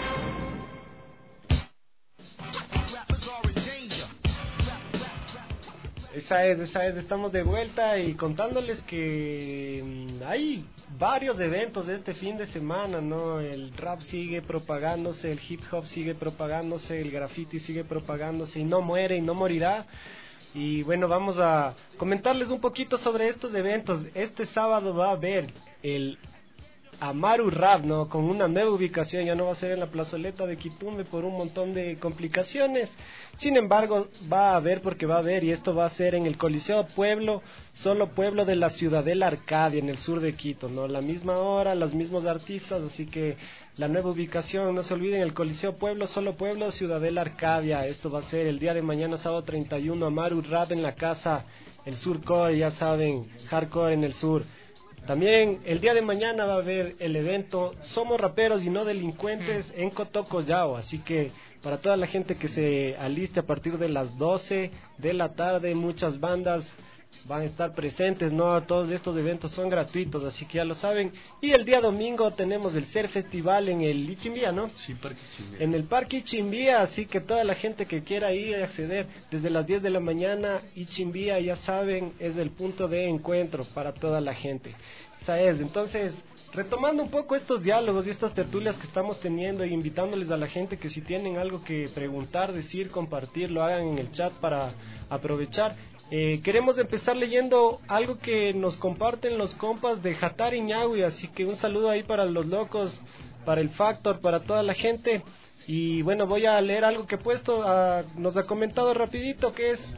Speaker 7: Esa es, esa es, estamos de vuelta y contándoles que hay varios eventos de este fin de semana, ¿no? El rap sigue propagándose, el hip hop sigue propagándose, el graffiti sigue propagándose y no muere y no morirá. Y bueno, vamos a comentarles un poquito sobre estos eventos. Este sábado va a haber el Amaru Rap, ¿no? Con una nueva ubicación, ya no va a ser en la plazoleta de Quitumbe por un montón de complicaciones. Sin embargo, va a haber porque va a haber, y esto va a ser en el Coliseo Pueblo, solo Pueblo de la Ciudadela Arcadia, en el sur de Quito, ¿no? La misma hora, los mismos artistas, así que la nueva ubicación, no se olviden, el Coliseo Pueblo, solo Pueblo, Ciudadela Arcadia. Esto va a ser el día de mañana, sábado treinta y uno, Amaru Rap en la casa, el Surcore, ya saben, hardcore en el sur. También el día de mañana va a haber el evento Somos Raperos y No Delincuentes en Cotocollao, así que para toda la gente que se aliste a partir de las doce de la tarde, muchas bandas van a estar presentes, ¿no? Todos estos eventos son gratuitos, así que ya lo saben. Y el día domingo tenemos el Ser Festival en el Ichimbía, ¿no?
Speaker 10: Sí, Parque Ichimbía.
Speaker 7: En el Parque Ichimbía, así que toda la gente que quiera ir a acceder desde las diez de la mañana, Ichimbía, ya saben, es el punto de encuentro para toda la gente. Esa es, entonces, retomando un poco estos diálogos y estas tertulias que estamos teniendo y invitándoles a la gente que si tienen algo que preguntar, decir, compartir, lo hagan en el chat para aprovechar. Eh, queremos empezar leyendo algo que nos comparten los compas de Hatari Ñahui, así que un saludo ahí para los locos, para el Factor, para toda la gente. Y bueno, voy a leer algo que he puesto, a, nos ha comentado rapidito, que es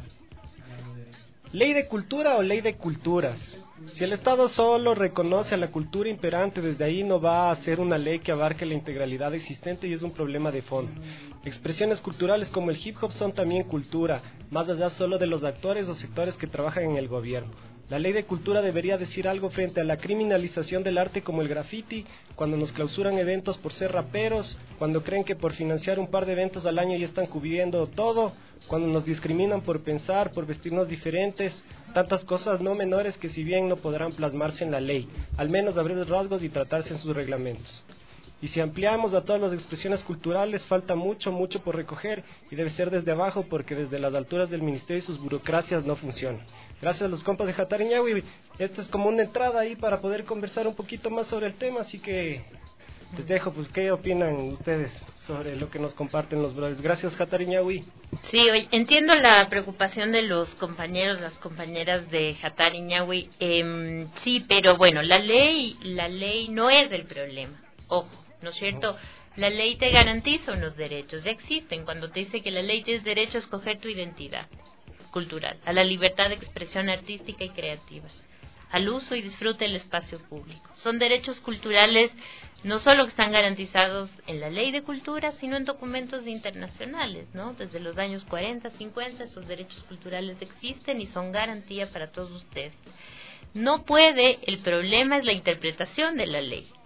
Speaker 7: ¿ley de cultura o ley de culturas? Si el Estado solo reconoce a la cultura imperante, desde ahí no va a ser una ley que abarque la integralidad existente y es un problema de fondo. Expresiones culturales como el hip hop son también cultura, más allá solo de los actores o sectores que trabajan en el gobierno. La ley de cultura debería decir algo frente a la criminalización del arte como el graffiti, cuando nos clausuran eventos por ser raperos, cuando creen que por financiar un par de eventos al año ya están cubriendo todo, cuando nos discriminan por pensar, por vestirnos diferentes, tantas cosas no menores que si bien no podrán plasmarse en la ley, al menos abrir rasgos y tratarse en sus reglamentos. Y si ampliamos a todas las expresiones culturales, falta mucho, mucho por recoger y debe ser desde abajo porque desde las alturas del ministerio y sus burocracias no funcionan. Gracias a los compas de Hatari Ñahui. Esto es como una entrada ahí para poder conversar un poquito más sobre el tema, así que les dejo, pues, ¿qué opinan ustedes sobre lo que nos comparten los brothers? Gracias, Hatari Ñahui.
Speaker 8: Sí, oye, entiendo la preocupación de los compañeros, las compañeras de Hatari Ñahui. Eh, sí, pero bueno, la ley, la ley no es el problema. Ojo, ¿no es cierto? La ley te garantiza unos derechos, ya existen. Cuando te dice que la ley tienes derecho a escoger tu identidad cultural, a la libertad de expresión artística y creativa, al uso y disfrute del espacio público. Son derechos culturales no solo que están garantizados en la ley de cultura, sino en documentos internacionales, ¿no? Desde los años cuarenta, cincuenta, esos derechos culturales existen y son garantía para todos ustedes. No puede, el problema es la interpretación de la ley.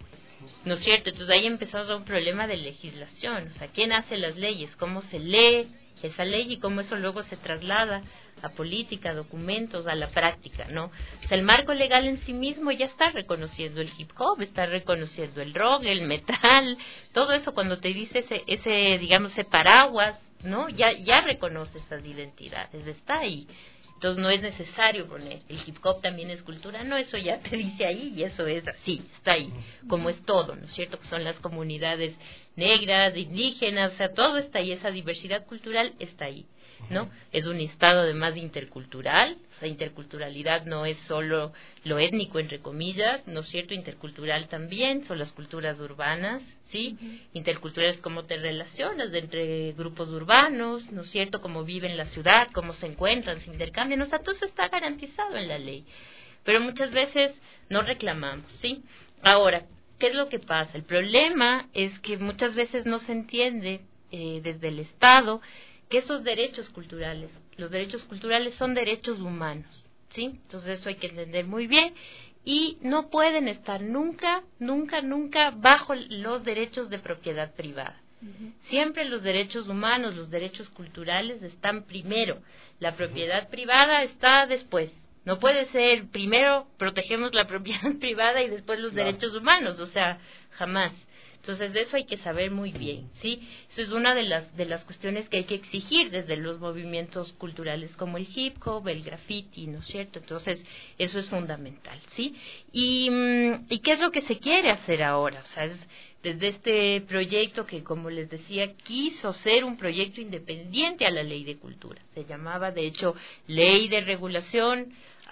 Speaker 8: ¿no es cierto? Entonces ahí empezamos a un problema de legislación, o sea, ¿quién hace las leyes? ¿Cómo se lee esa ley y cómo eso luego se traslada a política, a documentos, a la práctica, ¿no? O sea, el marco legal en sí mismo ya está reconociendo el hip hop, está reconociendo el rock, el metal, todo eso cuando te dice ese, ese digamos, ese paraguas, ¿no? Ya, ya reconoce esas identidades, está ahí. Entonces no es necesario poner, el hip hop también es cultura, no, eso ya te dice ahí y eso es así, está ahí, como es todo, ¿no es cierto? Son las comunidades negras, indígenas, o sea, todo está ahí, esa diversidad cultural está ahí, ¿no? Es un estado además intercultural, o sea, interculturalidad no es solo lo étnico, entre comillas, ¿no es cierto? Intercultural también, son las culturas urbanas, ¿sí? Uh-huh. Intercultural es cómo te relacionas entre grupos urbanos, ¿no es cierto? Cómo viven en la ciudad, cómo se encuentran, se intercambian, o sea, todo eso está garantizado en la ley, pero muchas veces no reclamamos, ¿sí? Ahora, ¿qué es lo que pasa? El problema es que muchas veces no se entiende eh, desde el Estado que esos derechos culturales, los derechos culturales son derechos humanos, ¿sí? Entonces eso hay que entender muy bien y no pueden estar nunca, nunca, nunca bajo los derechos de propiedad privada. Uh-huh. Siempre los derechos humanos, los derechos culturales están primero, la propiedad privada está después. No puede ser primero protegemos la propiedad privada y después los claro. derechos humanos, o sea, jamás. Entonces, de eso hay que saber muy bien, ¿sí? Eso es una de las de las cuestiones que hay que exigir desde los movimientos culturales como el hip hop, el graffiti, ¿no es cierto? Entonces, eso es fundamental, ¿sí? Y, ¿y qué es lo que se quiere hacer ahora? O sea, es desde este proyecto que, como les decía, quiso ser un proyecto independiente a la Ley de Cultura. Se llamaba, de hecho, Ley de Regulación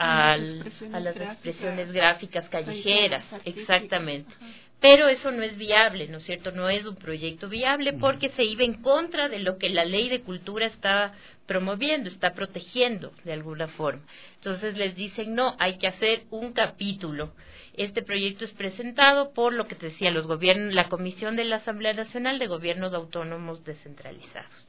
Speaker 8: al, a las expresiones gráficas callejeras, exactamente. Pero eso no es viable, ¿no es cierto? No es un proyecto viable porque se iba en contra de lo que la Ley de Cultura está promoviendo, está protegiendo de alguna forma. Entonces les dicen, no, hay que hacer un capítulo. Este proyecto es presentado por lo que te decía, los gobiernos, la Comisión de la Asamblea Nacional de Gobiernos Autónomos Descentralizados.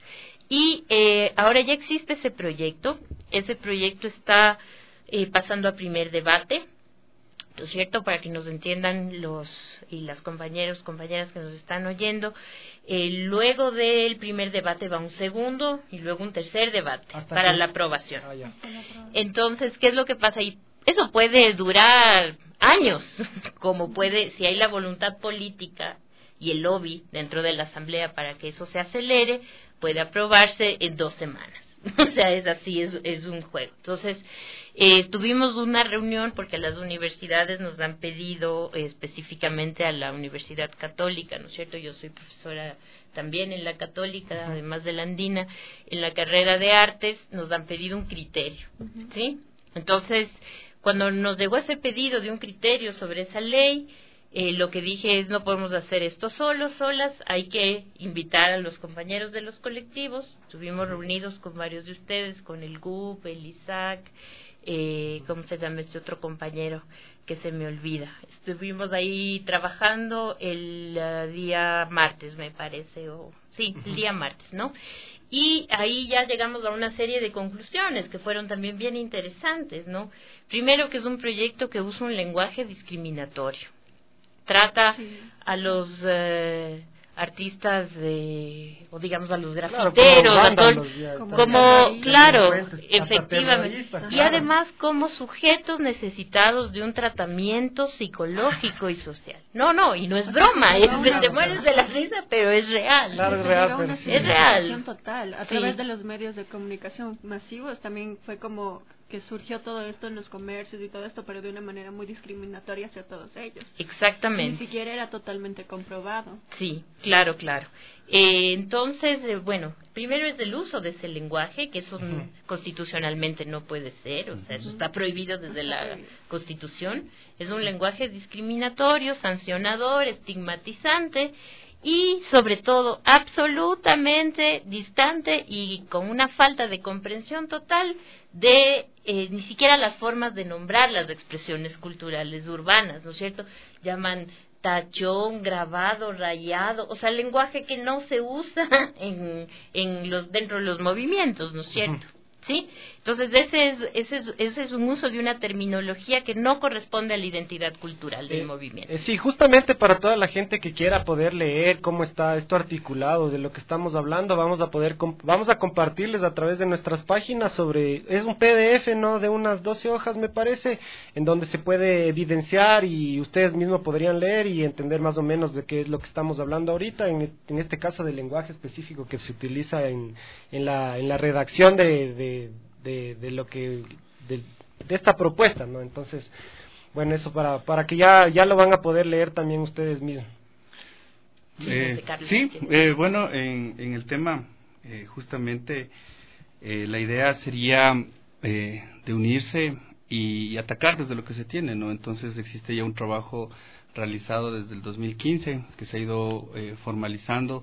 Speaker 8: Y eh, ahora ya existe ese proyecto, ese proyecto está eh, pasando a primer debate. ¿No es cierto? Para que nos entiendan los y las compañeros, compañeras que nos están oyendo, eh, luego del primer debate va un segundo y luego un tercer debate Hasta para que... la aprobación. Ah, ya. Entonces, ¿qué es lo que pasa ahí? Eso puede durar años, como puede, si hay la voluntad política y el lobby dentro de la Asamblea para que eso se acelere, puede aprobarse en dos semanas. O sea, es así, es, es un juego. Entonces, eh, tuvimos una reunión porque las universidades nos han pedido, eh, específicamente a la Universidad Católica, ¿no es cierto? Yo soy profesora también en la Católica, además de la Andina, en la carrera de Artes, nos han pedido un criterio, ¿sí? Entonces, cuando nos llegó ese pedido de un criterio sobre esa ley, Eh, lo que dije es, no podemos hacer esto solos, solas, hay que invitar a los compañeros de los colectivos. Estuvimos reunidos con varios de ustedes, con el G U P, el Isaac, eh, ¿cómo se llama este otro compañero que se me olvida? Estuvimos ahí trabajando el uh, día martes, me parece, o sí, el día martes, ¿no? Y ahí ya llegamos a una serie de conclusiones que fueron también bien interesantes, ¿no? Primero, que es un proyecto que usa un lenguaje discriminatorio. Trata sí. a los eh, artistas de, o digamos a los grafiteros, claro, como, a todo, ya, como, como claro, efectivamente, y además como sujetos necesitados de un tratamiento psicológico y social. No, no, y no es broma, es, no, te mueres de la risa, pero es real.
Speaker 9: Claro, es real, pero sí.
Speaker 8: Es real.
Speaker 9: Total. A sí. través de los medios de comunicación masivos también fue como que surgió todo esto en los comercios y todo esto, pero de una manera muy discriminatoria hacia todos ellos.
Speaker 8: Exactamente.
Speaker 9: Ni siquiera era totalmente comprobado.
Speaker 8: Sí, claro, claro. Eh, entonces, eh, bueno, primero es el uso de ese lenguaje, que eso uh-huh. constitucionalmente no puede ser, o sea, eso está prohibido desde está la prohibido. Constitución. Es un lenguaje discriminatorio, sancionador, estigmatizante, y sobre todo absolutamente distante y con una falta de comprensión total de eh, ni siquiera las formas de nombrar las expresiones culturales urbanas, ¿no es cierto? Llaman tachón, grabado, rayado, o sea, lenguaje que no se usa en, en los dentro de los movimientos, ¿no es cierto? ¿sí? Entonces, ese es, ese, es, ese es un uso de una terminología que no corresponde a la identidad cultural del
Speaker 7: eh,
Speaker 8: movimiento.
Speaker 7: Eh, sí, justamente para toda la gente que quiera poder leer cómo está esto articulado, de lo que estamos hablando, vamos a poder vamos a compartirles a través de nuestras páginas sobre, es un P D F, ¿no?, de unas doce hojas, me parece, en donde se puede evidenciar y ustedes mismos podrían leer y entender más o menos de qué es lo que estamos hablando ahorita, en, en este caso del lenguaje específico que se utiliza en, en, la, en la redacción de, de, de, de lo que, de, de esta propuesta, ¿no? Entonces, bueno, eso para, para que ya, ya lo van a poder leer también ustedes mismos.
Speaker 10: Eh, sí, eh, bueno, en, en el tema, eh, justamente, eh, la idea sería eh, de unirse y, y atacar desde lo que se tiene, ¿no? Entonces existe ya un trabajo realizado desde el dos mil quince que se ha ido eh, formalizando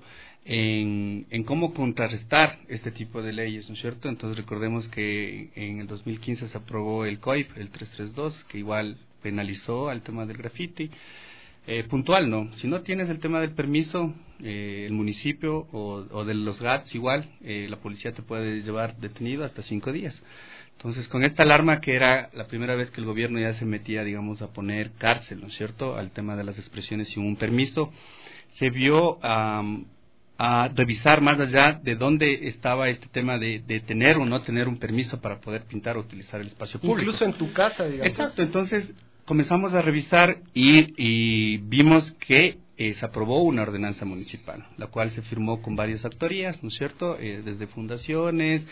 Speaker 10: en, en cómo contrarrestar este tipo de leyes, ¿no es cierto? Entonces recordemos que en el dos mil quince se aprobó el C O I P, el trescientos treinta y dos, que igual penalizó al tema del graffiti. Eh, puntual, ¿no? Si no tienes el tema del permiso, eh, el municipio o, o de los G A Ts igual, eh, la policía te puede llevar detenido hasta cinco días. Entonces, con esta alarma, que era la primera vez que el gobierno ya se metía, digamos, a poner cárcel, ¿no es cierto?, al tema de las expresiones sin un permiso, se vio um, a revisar más allá de dónde estaba este tema de, de tener o no tener un permiso para poder pintar o utilizar el espacio público.
Speaker 7: Incluso en tu casa, digamos.
Speaker 10: Exacto, entonces comenzamos a revisar y, y vimos que eh, se aprobó una ordenanza municipal, la cual se firmó con varias autorías, ¿no es cierto?, eh, desde fundaciones,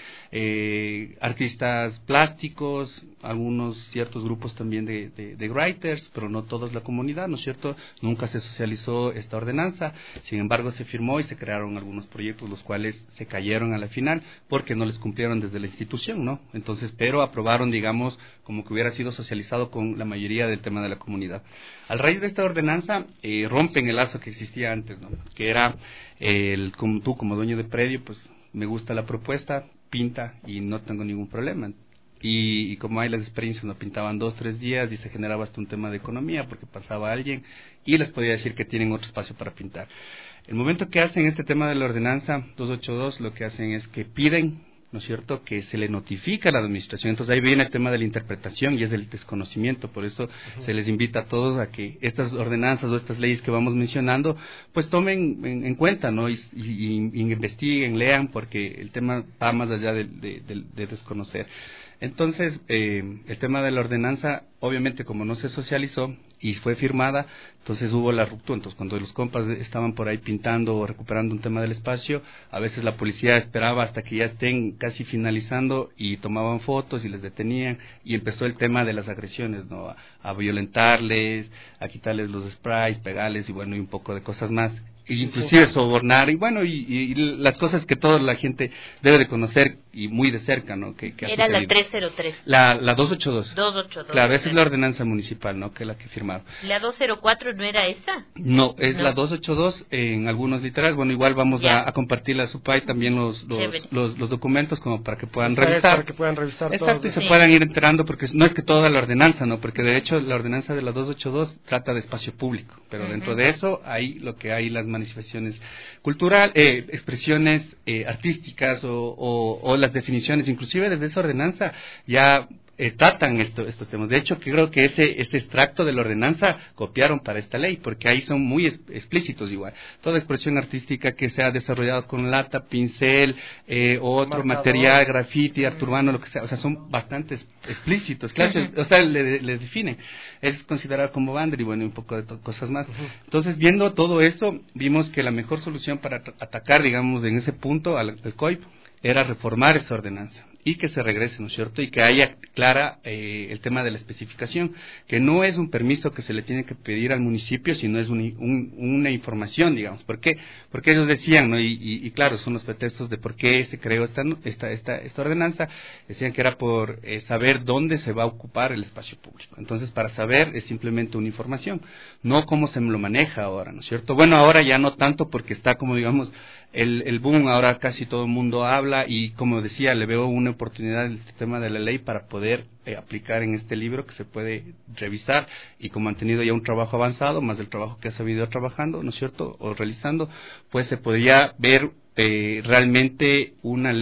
Speaker 10: eh, artistas plásticos, algunos ciertos grupos también de, de, de writers, pero no todos la comunidad, ¿no es cierto? Nunca se socializó esta ordenanza, sin embargo se firmó y se crearon algunos proyectos, los cuales se cayeron a la final porque no les cumplieron desde la institución, ¿no? Entonces, pero aprobaron, digamos, como que hubiera sido socializado con la mayoría del tema de la comunidad. Al raíz de esta ordenanza, eh, rompen el lazo que existía antes, ¿no?, que era, eh, el, como tú como dueño de predio, pues me gusta la propuesta, pinta y no tengo ningún problema. Y, y como hay las experiencias, nos pintaban dos, tres días y se generaba hasta un tema de economía porque pasaba alguien y les podía decir que tienen otro espacio para pintar. El momento que hacen este tema de la ordenanza doscientos ochenta y dos, lo que hacen es que piden, ¿no es cierto?, que se le notifica a la administración. Entonces ahí viene el tema de la interpretación y es el desconocimiento. Por eso uh-huh. se les invita a todos a que estas ordenanzas o estas leyes que vamos mencionando, pues tomen en, en cuenta, ¿no?, y, y, y investiguen, lean, porque el tema va más allá de, de, de, de desconocer. Entonces, eh, el tema de la ordenanza, obviamente como no se socializó y fue firmada, entonces hubo la ruptura. Entonces, cuando los compas estaban por ahí pintando o recuperando un tema del espacio, a veces la policía esperaba hasta que ya estén casi finalizando y tomaban fotos y les detenían, y empezó el tema de las agresiones, ¿no?, a, a violentarles, a quitarles los sprays, pegarles y bueno, y un poco de cosas más. Y inclusive sobornar y bueno, y, y las cosas que toda la gente debe de conocer y muy de cerca, ¿no? Que, que
Speaker 8: Era la trescientos tres.
Speaker 10: La, la doscientos ochenta y dos.
Speaker 8: doscientos ochenta y dos.
Speaker 10: Claro, esa es la ordenanza municipal, ¿no?, que es la que firmaron.
Speaker 8: ¿La doscientos cuatro no era esa?
Speaker 10: No, es
Speaker 8: no.
Speaker 10: la doscientos ochenta y dos en algunos literales. Bueno, igual vamos a, a compartirle a Supay también los los, los los documentos como para que puedan
Speaker 7: ¿Sabes?
Speaker 10: revisar.
Speaker 7: Para que puedan revisar
Speaker 10: Exacto,
Speaker 7: todo.
Speaker 10: y se
Speaker 8: sí.
Speaker 10: puedan ir enterando, porque no es que toda la ordenanza, ¿no? Porque de hecho la ordenanza de la doscientos ochenta y dos trata de espacio público, pero uh-huh. dentro de eso hay lo que hay las manifestaciones cultural, eh, expresiones eh, artísticas o, o, o las definiciones, inclusive desde esa ordenanza ya eh, tratan esto, estos temas. De hecho, que creo que ese, ese extracto de la ordenanza copiaron para esta ley, porque ahí son muy es, explícitos igual. Toda expresión artística que se ha desarrollado con lata, pincel, eh, otro Marcador. material, grafiti, arte urbano, lo que sea, o sea, son bastante explícitos, claro, uh-huh. o sea, le, le definen. Es considerado como vandal y bueno, un poco de to- cosas más. Uh-huh. Entonces, viendo todo eso, vimos que la mejor solución para t- atacar, digamos, en ese punto al, al C O I P era reformar esa ordenanza y que se regrese, ¿no es cierto?, y que haya clara eh, el tema de la especificación, que no es un permiso que se le tiene que pedir al municipio, sino es un, un, una información, digamos. ¿Por qué? Porque ellos decían, ¿no?, y, y, y claro, son los pretextos de por qué se creó esta esta esta, esta ordenanza, decían que era por eh, saber dónde se va a ocupar el espacio público. Entonces, para saber es simplemente una información, no cómo se lo maneja ahora, ¿no es cierto? Bueno, ahora ya no tanto porque está como, digamos, el, el boom, ahora casi todo el mundo habla y, como decía, le veo una oportunidad en el tema de la ley para poder eh, aplicar en este libro que se puede revisar, y como han tenido ya un trabajo avanzado, más del trabajo que ha sabido trabajando, ¿no es cierto?, o realizando, pues se podría ver eh, realmente una ley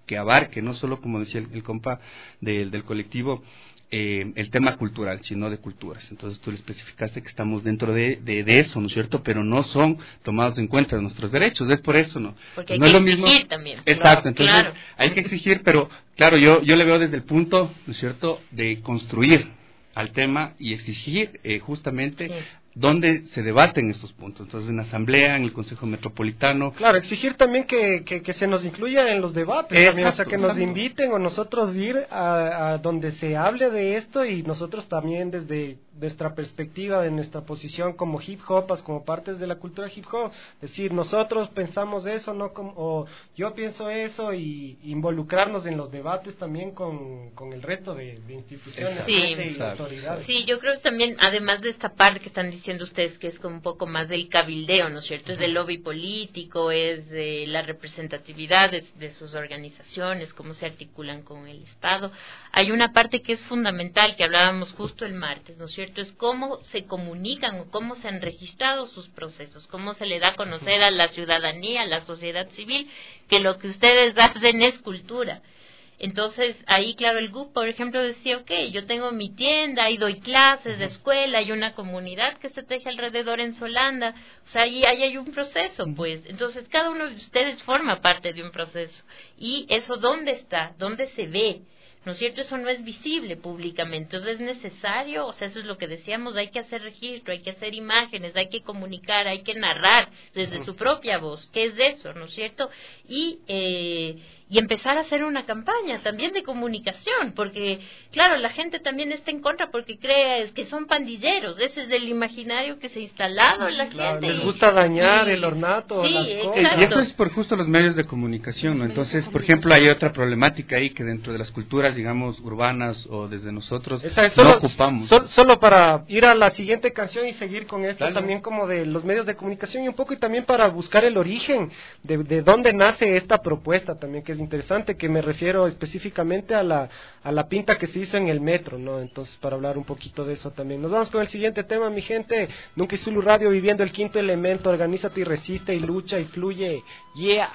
Speaker 10: que abarque, no solo, como decía el, el compa del, del colectivo, eh, el tema cultural, sino de culturas. Entonces tú le especificaste que estamos dentro de, de, de eso, ¿no es cierto? Pero no son tomados en cuenta nuestros derechos, es por eso, ¿no?
Speaker 8: Porque hay
Speaker 10: no
Speaker 8: que
Speaker 10: es lo
Speaker 8: exigir
Speaker 10: mismo.
Speaker 8: También.
Speaker 10: Exacto,
Speaker 8: Claro,
Speaker 10: entonces
Speaker 8: claro.
Speaker 10: hay que exigir, pero claro, yo, yo le veo desde el punto, ¿no es cierto?, de construir al tema y exigir eh, justamente... Sí. Donde se debaten estos puntos. Entonces, en la Asamblea, en el Consejo Metropolitano.
Speaker 7: Claro, exigir también que, que, que se nos incluya en los debates, exacto, también, o sea, que exacto. nos inviten o nosotros ir a, a donde se hable de esto y nosotros también desde nuestra perspectiva, de nuestra posición como hip hopas, como partes de la cultura hip hop, decir, nosotros pensamos eso, no como, o yo pienso eso, y involucrarnos en los debates también con, con el resto de, de instituciones
Speaker 8: sí,
Speaker 7: y
Speaker 8: exacto,
Speaker 7: autoridades.
Speaker 8: Sí, yo creo que también, además de esta parte que están diciendo ustedes, que es como un poco más del cabildeo, ¿no es cierto? Es del lobby político, es de la representatividad de, de sus organizaciones, cómo se articulan con el Estado. Hay una parte que es fundamental, que hablábamos justo el martes, ¿no es cierto? Es cómo se comunican, cómo se han registrado sus procesos, cómo se le da a conocer a la ciudadanía, a la sociedad civil, que lo que ustedes hacen es cultura. Entonces, ahí, claro, el G U P, por ejemplo, decía, ok, yo tengo mi tienda, ahí doy clases de escuela, hay una comunidad que se teje alrededor en Solanda, o sea, ahí, ahí hay un proceso, pues. Entonces, cada uno de ustedes forma parte de un proceso. ¿Y eso dónde está? ¿Dónde se ve? ¿No es cierto? Eso no es visible públicamente. Entonces es necesario, o sea, eso es lo que decíamos, hay que hacer registro, hay que hacer imágenes, hay que comunicar, hay que narrar desde uh-huh. su propia voz. ¿Qué es eso? ¿No es cierto? Y, eh, y empezar a hacer una campaña también de comunicación, porque, claro, la gente también está en contra porque cree que son pandilleros. Ese es el imaginario que se ha instalado en la
Speaker 7: claro,
Speaker 8: gente.
Speaker 7: Les gusta dañar
Speaker 8: y,
Speaker 7: el ornato,
Speaker 8: sí,
Speaker 7: las cosas.
Speaker 10: Y eso es por justo los medios de comunicación, ¿no? Entonces, por ejemplo, hay otra problemática ahí que dentro de las culturas, digamos, urbanas o desde nosotros
Speaker 7: Esa, solo,
Speaker 10: no ocupamos.
Speaker 7: So, solo para ir a la siguiente canción y seguir con esto. Dale. También como de los medios de comunicación y un poco y también para buscar el origen de, de dónde nace esta propuesta también, que es interesante, que me refiero específicamente a la a la pinta que se hizo en el metro, ¿no? Entonces, para hablar un poquito de eso también. Nos vamos con el siguiente tema, mi gente. Nunca y Zulu Radio, viviendo el quinto elemento. Organízate y resiste y lucha y fluye. Yeah.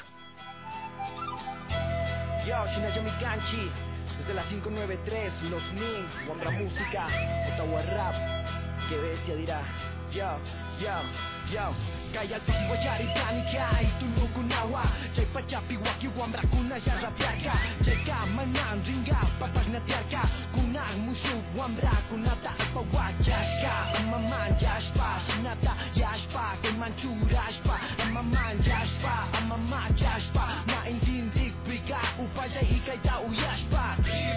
Speaker 13: Yo, Shinayo Mikanchi, desde la cinco nueve tres, Los Ning, Wambra Música, Ottawa Rap, que bestia dirá. Yo, yo, yo, Kaya al pati wachari tani kai, tulu kunawa, Chay pachapi waki Wambra kuna ya rapiaka, Cheka manan ringa, papas natiarka, Kunang musuh Wambra kunata apa wajashka, Amaman jashpa, Sinata yashpa, Kemanchu rashpa, Amaman jashpa, Amaman jashpa, Maintindik bika, upaya ikay tau yashpa,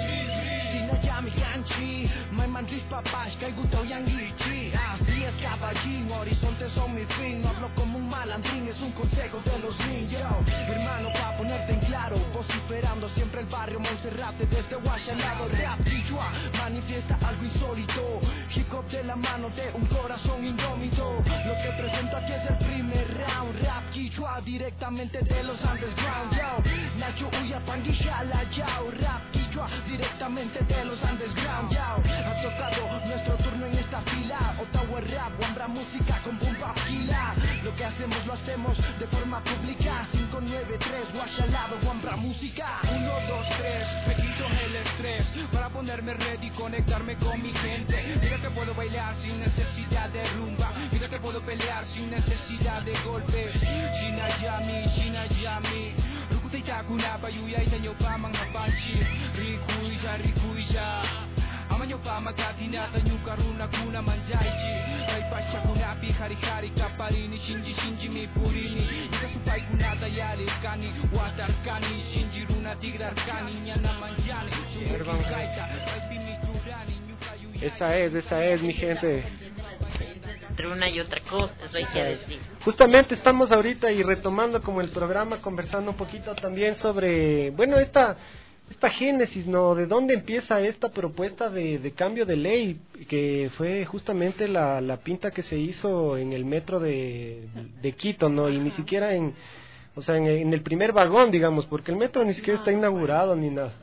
Speaker 13: Sinajami kanchi, May mandris papas, kay gutaw yang ichi, Así es caballín, horizontes son mi fin, no hablo como un malandrín, es un consejo de los niños, hermano, pa' ponerte en claro, vociferando siempre el barrio Monserrate, desde Guayalado, rap quichua, manifiesta algo insólito, hip hop de la mano de un corazón indómito, lo que presento aquí es el primer round, rap quichua, directamente de los underground, yo, Nacho Uya Pandijala, yao, rap quichua, directamente de los underground, yao, ha tocado nuestro turno en esta fila, Ottawa Rap, Wambra Música con bomba pila, lo que hacemos lo hacemos de forma pública, cinco nueve tres, Guayalado, Wambra Música, uno dos tres, me quito el estrés, para ponerme ready, conectarme con mi gente, mira que puedo bailar sin necesidad de rumba, mira que puedo pelear sin necesidad de golpes, Shinayami, Shinayami, Rukutita kuna bayuya itanyo pa mga panchi, Rikuya, Rikuya, Amanyo pa magkatinata nyo karuna kuna manjaichi, Ay pacha kuna pi hari-hari kaparini, Shinji Shinji mi purini, Ikasupay kuna dayali kani, Watar kani, Shinji runa tigrar kani, Nyana manjani, Sumuki kaita, Ay pimiturani, Nyukayu.
Speaker 7: Esa es, esa es, mi gente.
Speaker 8: Entre una y otra cosa, eso hay que decir.
Speaker 7: Justamente estamos ahorita y retomando como el programa, conversando un poquito también sobre, bueno, esta esta génesis, ¿no? ¿De dónde empieza esta propuesta de, de cambio de ley? Que fue justamente la, la pinta que se hizo en el metro de, de Quito, ¿no? Y ni siquiera en, o sea, en, en el primer vagón, digamos, porque el metro ni siquiera está inaugurado ni nada.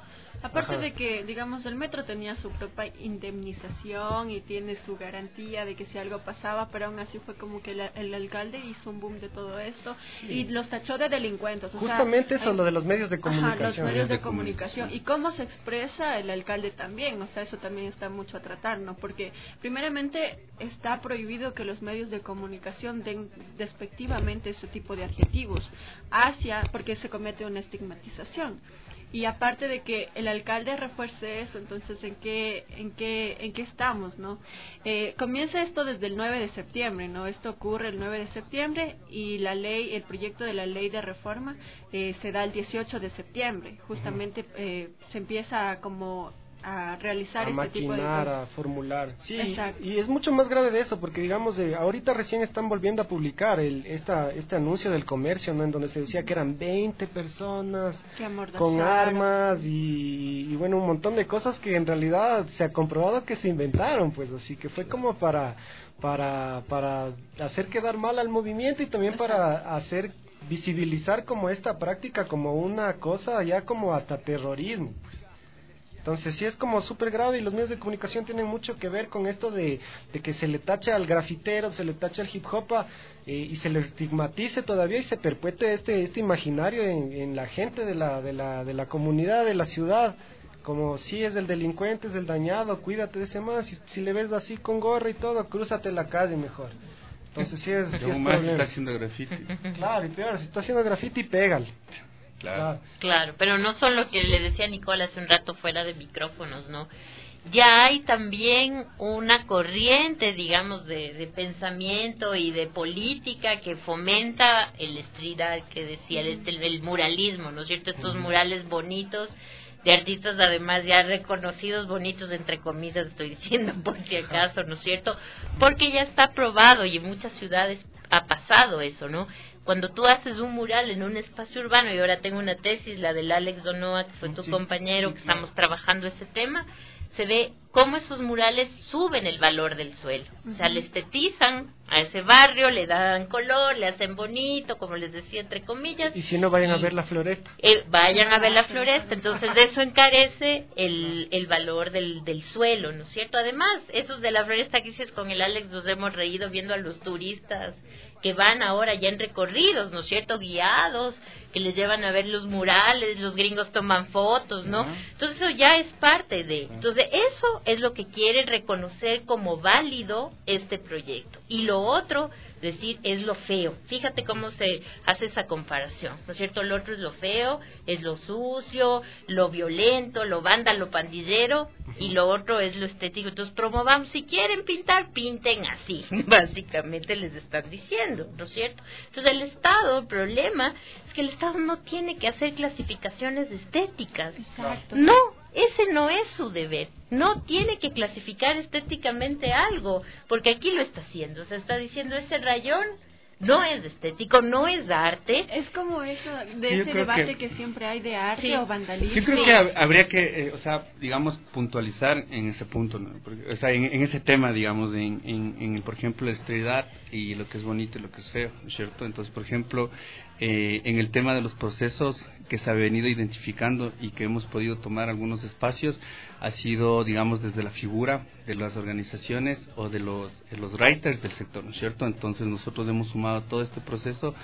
Speaker 9: Aparte
Speaker 7: Ajá.
Speaker 9: de que, digamos, el metro tenía su propia indemnización y tiene su garantía de que si algo pasaba, pero aún así fue como que el, el alcalde hizo un boom de todo esto
Speaker 7: Sí.
Speaker 9: y los tachó de delincuentes. O
Speaker 7: Justamente
Speaker 9: sea,
Speaker 7: eso,
Speaker 9: hay-
Speaker 7: lo de los medios de
Speaker 9: Ajá,
Speaker 7: comunicación.
Speaker 9: los medios de comunicación. Y cómo se expresa el alcalde también, o sea, eso también está mucho a tratar, ¿no? Porque primeramente está prohibido que los medios de comunicación den despectivamente ese tipo de adjetivos hacia, porque se comete una estigmatización. Y aparte de que el alcalde refuerce eso, entonces en qué en qué en qué estamos, ¿no? Eh, comienza esto desde el nueve de septiembre, ¿no? Esto ocurre el nueve de septiembre y la ley, el proyecto de la ley de reforma eh, se da el dieciocho de septiembre. Justamente eh, se empieza como a realizar
Speaker 7: A
Speaker 9: este tipo de
Speaker 7: maquinar,
Speaker 9: cosas.
Speaker 7: a formular. Sí,
Speaker 9: Exacto.
Speaker 7: y es mucho más grave de eso, porque digamos, eh, ahorita recién están volviendo a publicar el, esta, este anuncio del comercio, ¿no? En donde se decía que eran veinte personas
Speaker 9: Que amordazaron.
Speaker 7: con armas y, y bueno, un montón de cosas que en realidad se ha comprobado que se inventaron, pues, así que fue como para, para, para hacer quedar mal al movimiento y también para hacer visibilizar como esta práctica como una cosa ya como hasta terrorismo, pues. Entonces sí es como súper grave y los medios de comunicación tienen mucho que ver con esto de, de que se le tacha al grafitero, se le tacha al hip hop eh, y se le estigmatice todavía y se perpetúe este este imaginario en, en la gente de la, de, la, de la comunidad, de la ciudad, como si es el delincuente, es el dañado, cuídate de ese más, si, si le ves así con gorra y todo, crúzate la calle mejor. Entonces sí es, sí es
Speaker 10: más
Speaker 7: problema.
Speaker 10: está haciendo graffiti.
Speaker 7: Claro, y peor, si está haciendo graffiti, pégale.
Speaker 10: Claro.
Speaker 8: Claro, pero no solo lo que le decía Nicole hace un rato fuera de micrófonos, ¿no? Ya hay también una corriente, digamos, de, de pensamiento y de política que fomenta el street art, que decía, el, el, el muralismo, ¿no es cierto? Estos murales bonitos de artistas además ya reconocidos, bonitos entre comillas, estoy diciendo por si acaso, ¿no es cierto? Porque ya está probado y en muchas ciudades ha pasado eso, ¿no? Cuando tú haces un mural en un espacio urbano, y ahora tengo una tesis, la del Alex Donoa, que fue tu
Speaker 10: Sí,
Speaker 8: compañero,
Speaker 10: sí,
Speaker 8: que
Speaker 10: claro.
Speaker 8: estamos trabajando ese tema, se ve cómo esos murales suben el valor del suelo. O sea, le estetizan a ese barrio, le dan color, le hacen bonito, como les decía, entre comillas.
Speaker 7: Y si no, vayan a ver la floresta.
Speaker 8: Eh, vayan a ver la floresta, entonces eso encarece el, el valor del, del suelo, ¿no es cierto? Además, esos de la floresta que dices con el Alex nos hemos reído viendo a los turistas que van ahora ya en recorridos, ¿no es cierto? Guiados, que les llevan a ver los murales, los gringos toman fotos, ¿no?
Speaker 10: Ajá.
Speaker 8: Entonces eso ya es parte de... Entonces eso es lo que quiere reconocer como válido este proyecto. Y lo otro, decir, es lo feo. Fíjate cómo se hace esa comparación, ¿no es cierto? Lo otro es lo feo, es lo sucio, lo violento, lo vándalo, pandillero, y lo otro es lo estético. Entonces promovamos, si quieren pintar, pinten así, básicamente les están diciendo, ¿no es cierto? Entonces el Estado, el problema es que el Estado no tiene que hacer clasificaciones estéticas.
Speaker 9: Exacto.
Speaker 8: No, ese no es su deber. No tiene que clasificar estéticamente algo, porque aquí lo está haciendo. Se está diciendo, ese rayón no es estético, no es arte.
Speaker 9: Es como eso de
Speaker 10: Yo
Speaker 9: ese
Speaker 10: creo
Speaker 9: debate
Speaker 10: que-
Speaker 9: que... siempre hay de arte
Speaker 8: Sí.
Speaker 9: o vandalismo.
Speaker 10: Yo creo que hab- habría que, eh, o sea, digamos, puntualizar en ese punto, ¿no? Porque, o sea, en, en ese tema, digamos, en, en, en el, por ejemplo, la street art y lo que es bonito y lo que es feo, ¿no es cierto? Entonces, por ejemplo, eh, en el tema de los procesos que se ha venido identificando y que hemos podido tomar algunos espacios, ha sido, digamos, desde la figura de las organizaciones o de los, de los writers del sector, ¿no es cierto? Entonces, nosotros hemos sumado todo este proceso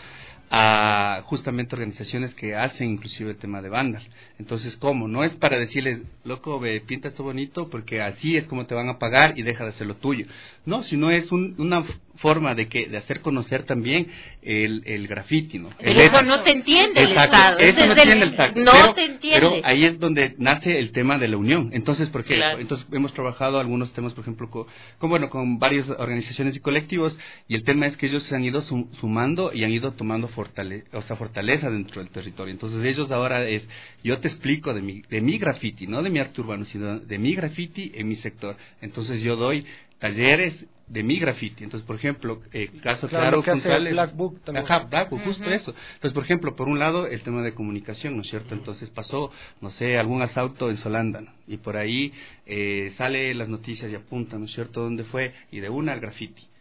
Speaker 10: a justamente organizaciones que hacen inclusive el tema de Vandal. Entonces, ¿cómo? No es para decirles, loco, ve, pinta esto bonito porque así es como te van a pagar y deja de hacer lo tuyo. No, sino es un, una forma de que de hacer conocer también el, el graffiti, ¿no?
Speaker 8: Pero
Speaker 10: El
Speaker 8: eso
Speaker 10: hecho.
Speaker 8: no te entiende el
Speaker 10: Exacto,
Speaker 8: Estado.
Speaker 10: eso
Speaker 8: Ese
Speaker 10: no
Speaker 8: es el-
Speaker 10: entiende el tacto.
Speaker 8: no
Speaker 10: pero,
Speaker 8: te entiende.
Speaker 10: Pero ahí es donde nace el tema de la unión. Entonces, ¿por qué?
Speaker 8: Claro.
Speaker 10: Entonces, hemos trabajado algunos temas, por ejemplo, con, con, bueno, con varias organizaciones y colectivos, y el tema es que ellos se han ido sum, sumando y han ido tomando fortale, o sea, fortaleza dentro del territorio. Entonces, ellos ahora es, yo te explico de mi, de mi graffiti, no de mi arte urbano, sino de mi graffiti en mi sector. Entonces, yo doy talleres de mi graffiti. Entonces, por ejemplo, eh, caso
Speaker 7: Claro,
Speaker 10: claro,
Speaker 7: lo que hace
Speaker 10: puntual es-
Speaker 7: Black Book también.
Speaker 10: Ajá, Black Book, justo
Speaker 8: Ujú.
Speaker 10: eso. Entonces, por ejemplo, por un lado, el tema de comunicación, ¿no es cierto? Entonces pasó, no sé, algún asalto en Solanda, ¿no? Y por ahí eh, sale las noticias y apuntan, ¿no es cierto?, dónde fue, y de una al graffiti.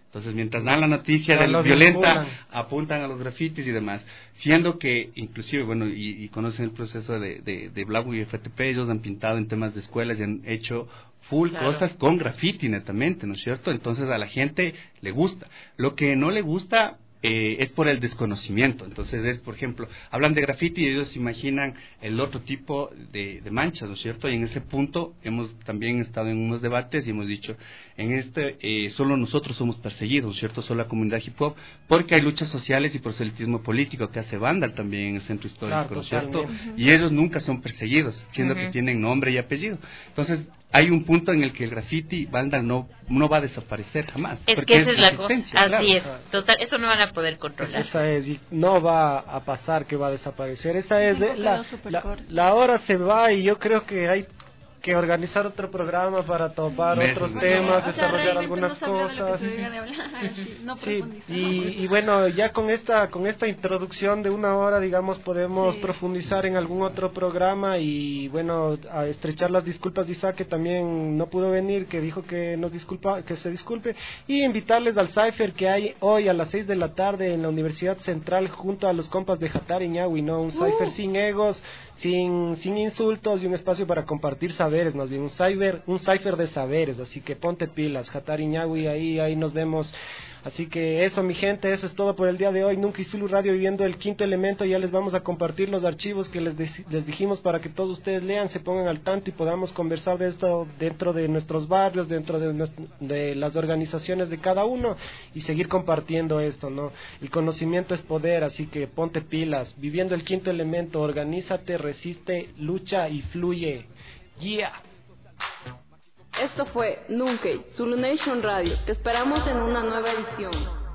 Speaker 10: Entonces, mientras dan la noticia
Speaker 7: Ya
Speaker 10: de
Speaker 7: lo
Speaker 10: violenta,
Speaker 7: vinculan.
Speaker 10: apuntan a los grafitis y demás. Siendo que, inclusive, bueno, y, y conocen el proceso de, de, de Blau y F T P, ellos han pintado en temas de escuelas y han hecho full
Speaker 8: Claro.
Speaker 10: cosas con grafiti netamente, ¿no es cierto? Entonces, a la gente le gusta. Lo que no le gusta... Eh, es por el desconocimiento. Entonces es, por ejemplo, hablan de graffiti y ellos imaginan el otro tipo de, de manchas, ¿no es cierto? Y en ese punto hemos también estado en unos debates y hemos dicho, en este eh, solo nosotros somos perseguidos, ¿no es cierto? Solo la comunidad hip hop, porque hay luchas sociales y proselitismo político que hace Vandal también en el centro histórico,
Speaker 7: Claro,
Speaker 10: ¿no es cierto?
Speaker 7: totalmente.
Speaker 10: Y ellos nunca son perseguidos, siendo
Speaker 8: Ujú.
Speaker 10: que tienen nombre y apellido. Entonces hay un punto en el que el graffiti Vandal no, no va a desaparecer jamás.
Speaker 8: Es
Speaker 10: porque
Speaker 8: que esa es la cosa,
Speaker 10: resistencia,
Speaker 8: así
Speaker 10: claro.
Speaker 8: es, total, eso no van a poder controlar.
Speaker 7: Esa es, y no va a pasar que va a desaparecer. Esa es, de,
Speaker 9: Tiempo
Speaker 7: la,
Speaker 9: quedó súper
Speaker 7: la,
Speaker 9: corto.
Speaker 7: la hora se va y yo creo que hay que organizar otro programa para tomar
Speaker 10: Meses.
Speaker 7: otros
Speaker 10: Bueno,
Speaker 7: temas,
Speaker 9: o sea,
Speaker 7: desarrollar
Speaker 9: realmente
Speaker 7: algunas
Speaker 9: no se habla de lo que
Speaker 7: cosas.
Speaker 9: se debería de hablar, sí, no
Speaker 7: Sí,
Speaker 9: profundizamos.
Speaker 7: y, y bueno, ya con esta con esta introducción de una hora, digamos, podemos
Speaker 9: Sí.
Speaker 7: profundizar en algún otro programa y bueno, a estrechar las disculpas de Isaac, que también no pudo venir, que dijo que nos disculpa, que se disculpe, y invitarles al Cypher que hay hoy a las seis de la tarde en la Universidad Central junto a los compas de Hatari Ñahui, ¿no? Un Cypher sin egos, sin sin insultos y un espacio para compartir saberes, más bien un cyber, un cipher de saberes, así que ponte pilas, Hatari Ñahui, ahí ahí nos vemos. Así que eso, mi gente, eso es todo por el día de hoy. Nunca y Zulu Radio viviendo el quinto elemento. Ya les vamos a compartir los archivos que les, dec- les dijimos para que todos ustedes lean, se pongan al tanto y podamos conversar de esto dentro de nuestros barrios, dentro de, nuestro- de las organizaciones de cada uno y seguir compartiendo esto, ¿no? El conocimiento es poder, así que ponte pilas. Viviendo el quinto elemento, organízate, resiste, lucha y fluye. Yeah.
Speaker 15: Esto fue Nunkey, Zulu Nation Radio. Te esperamos en una nueva edición.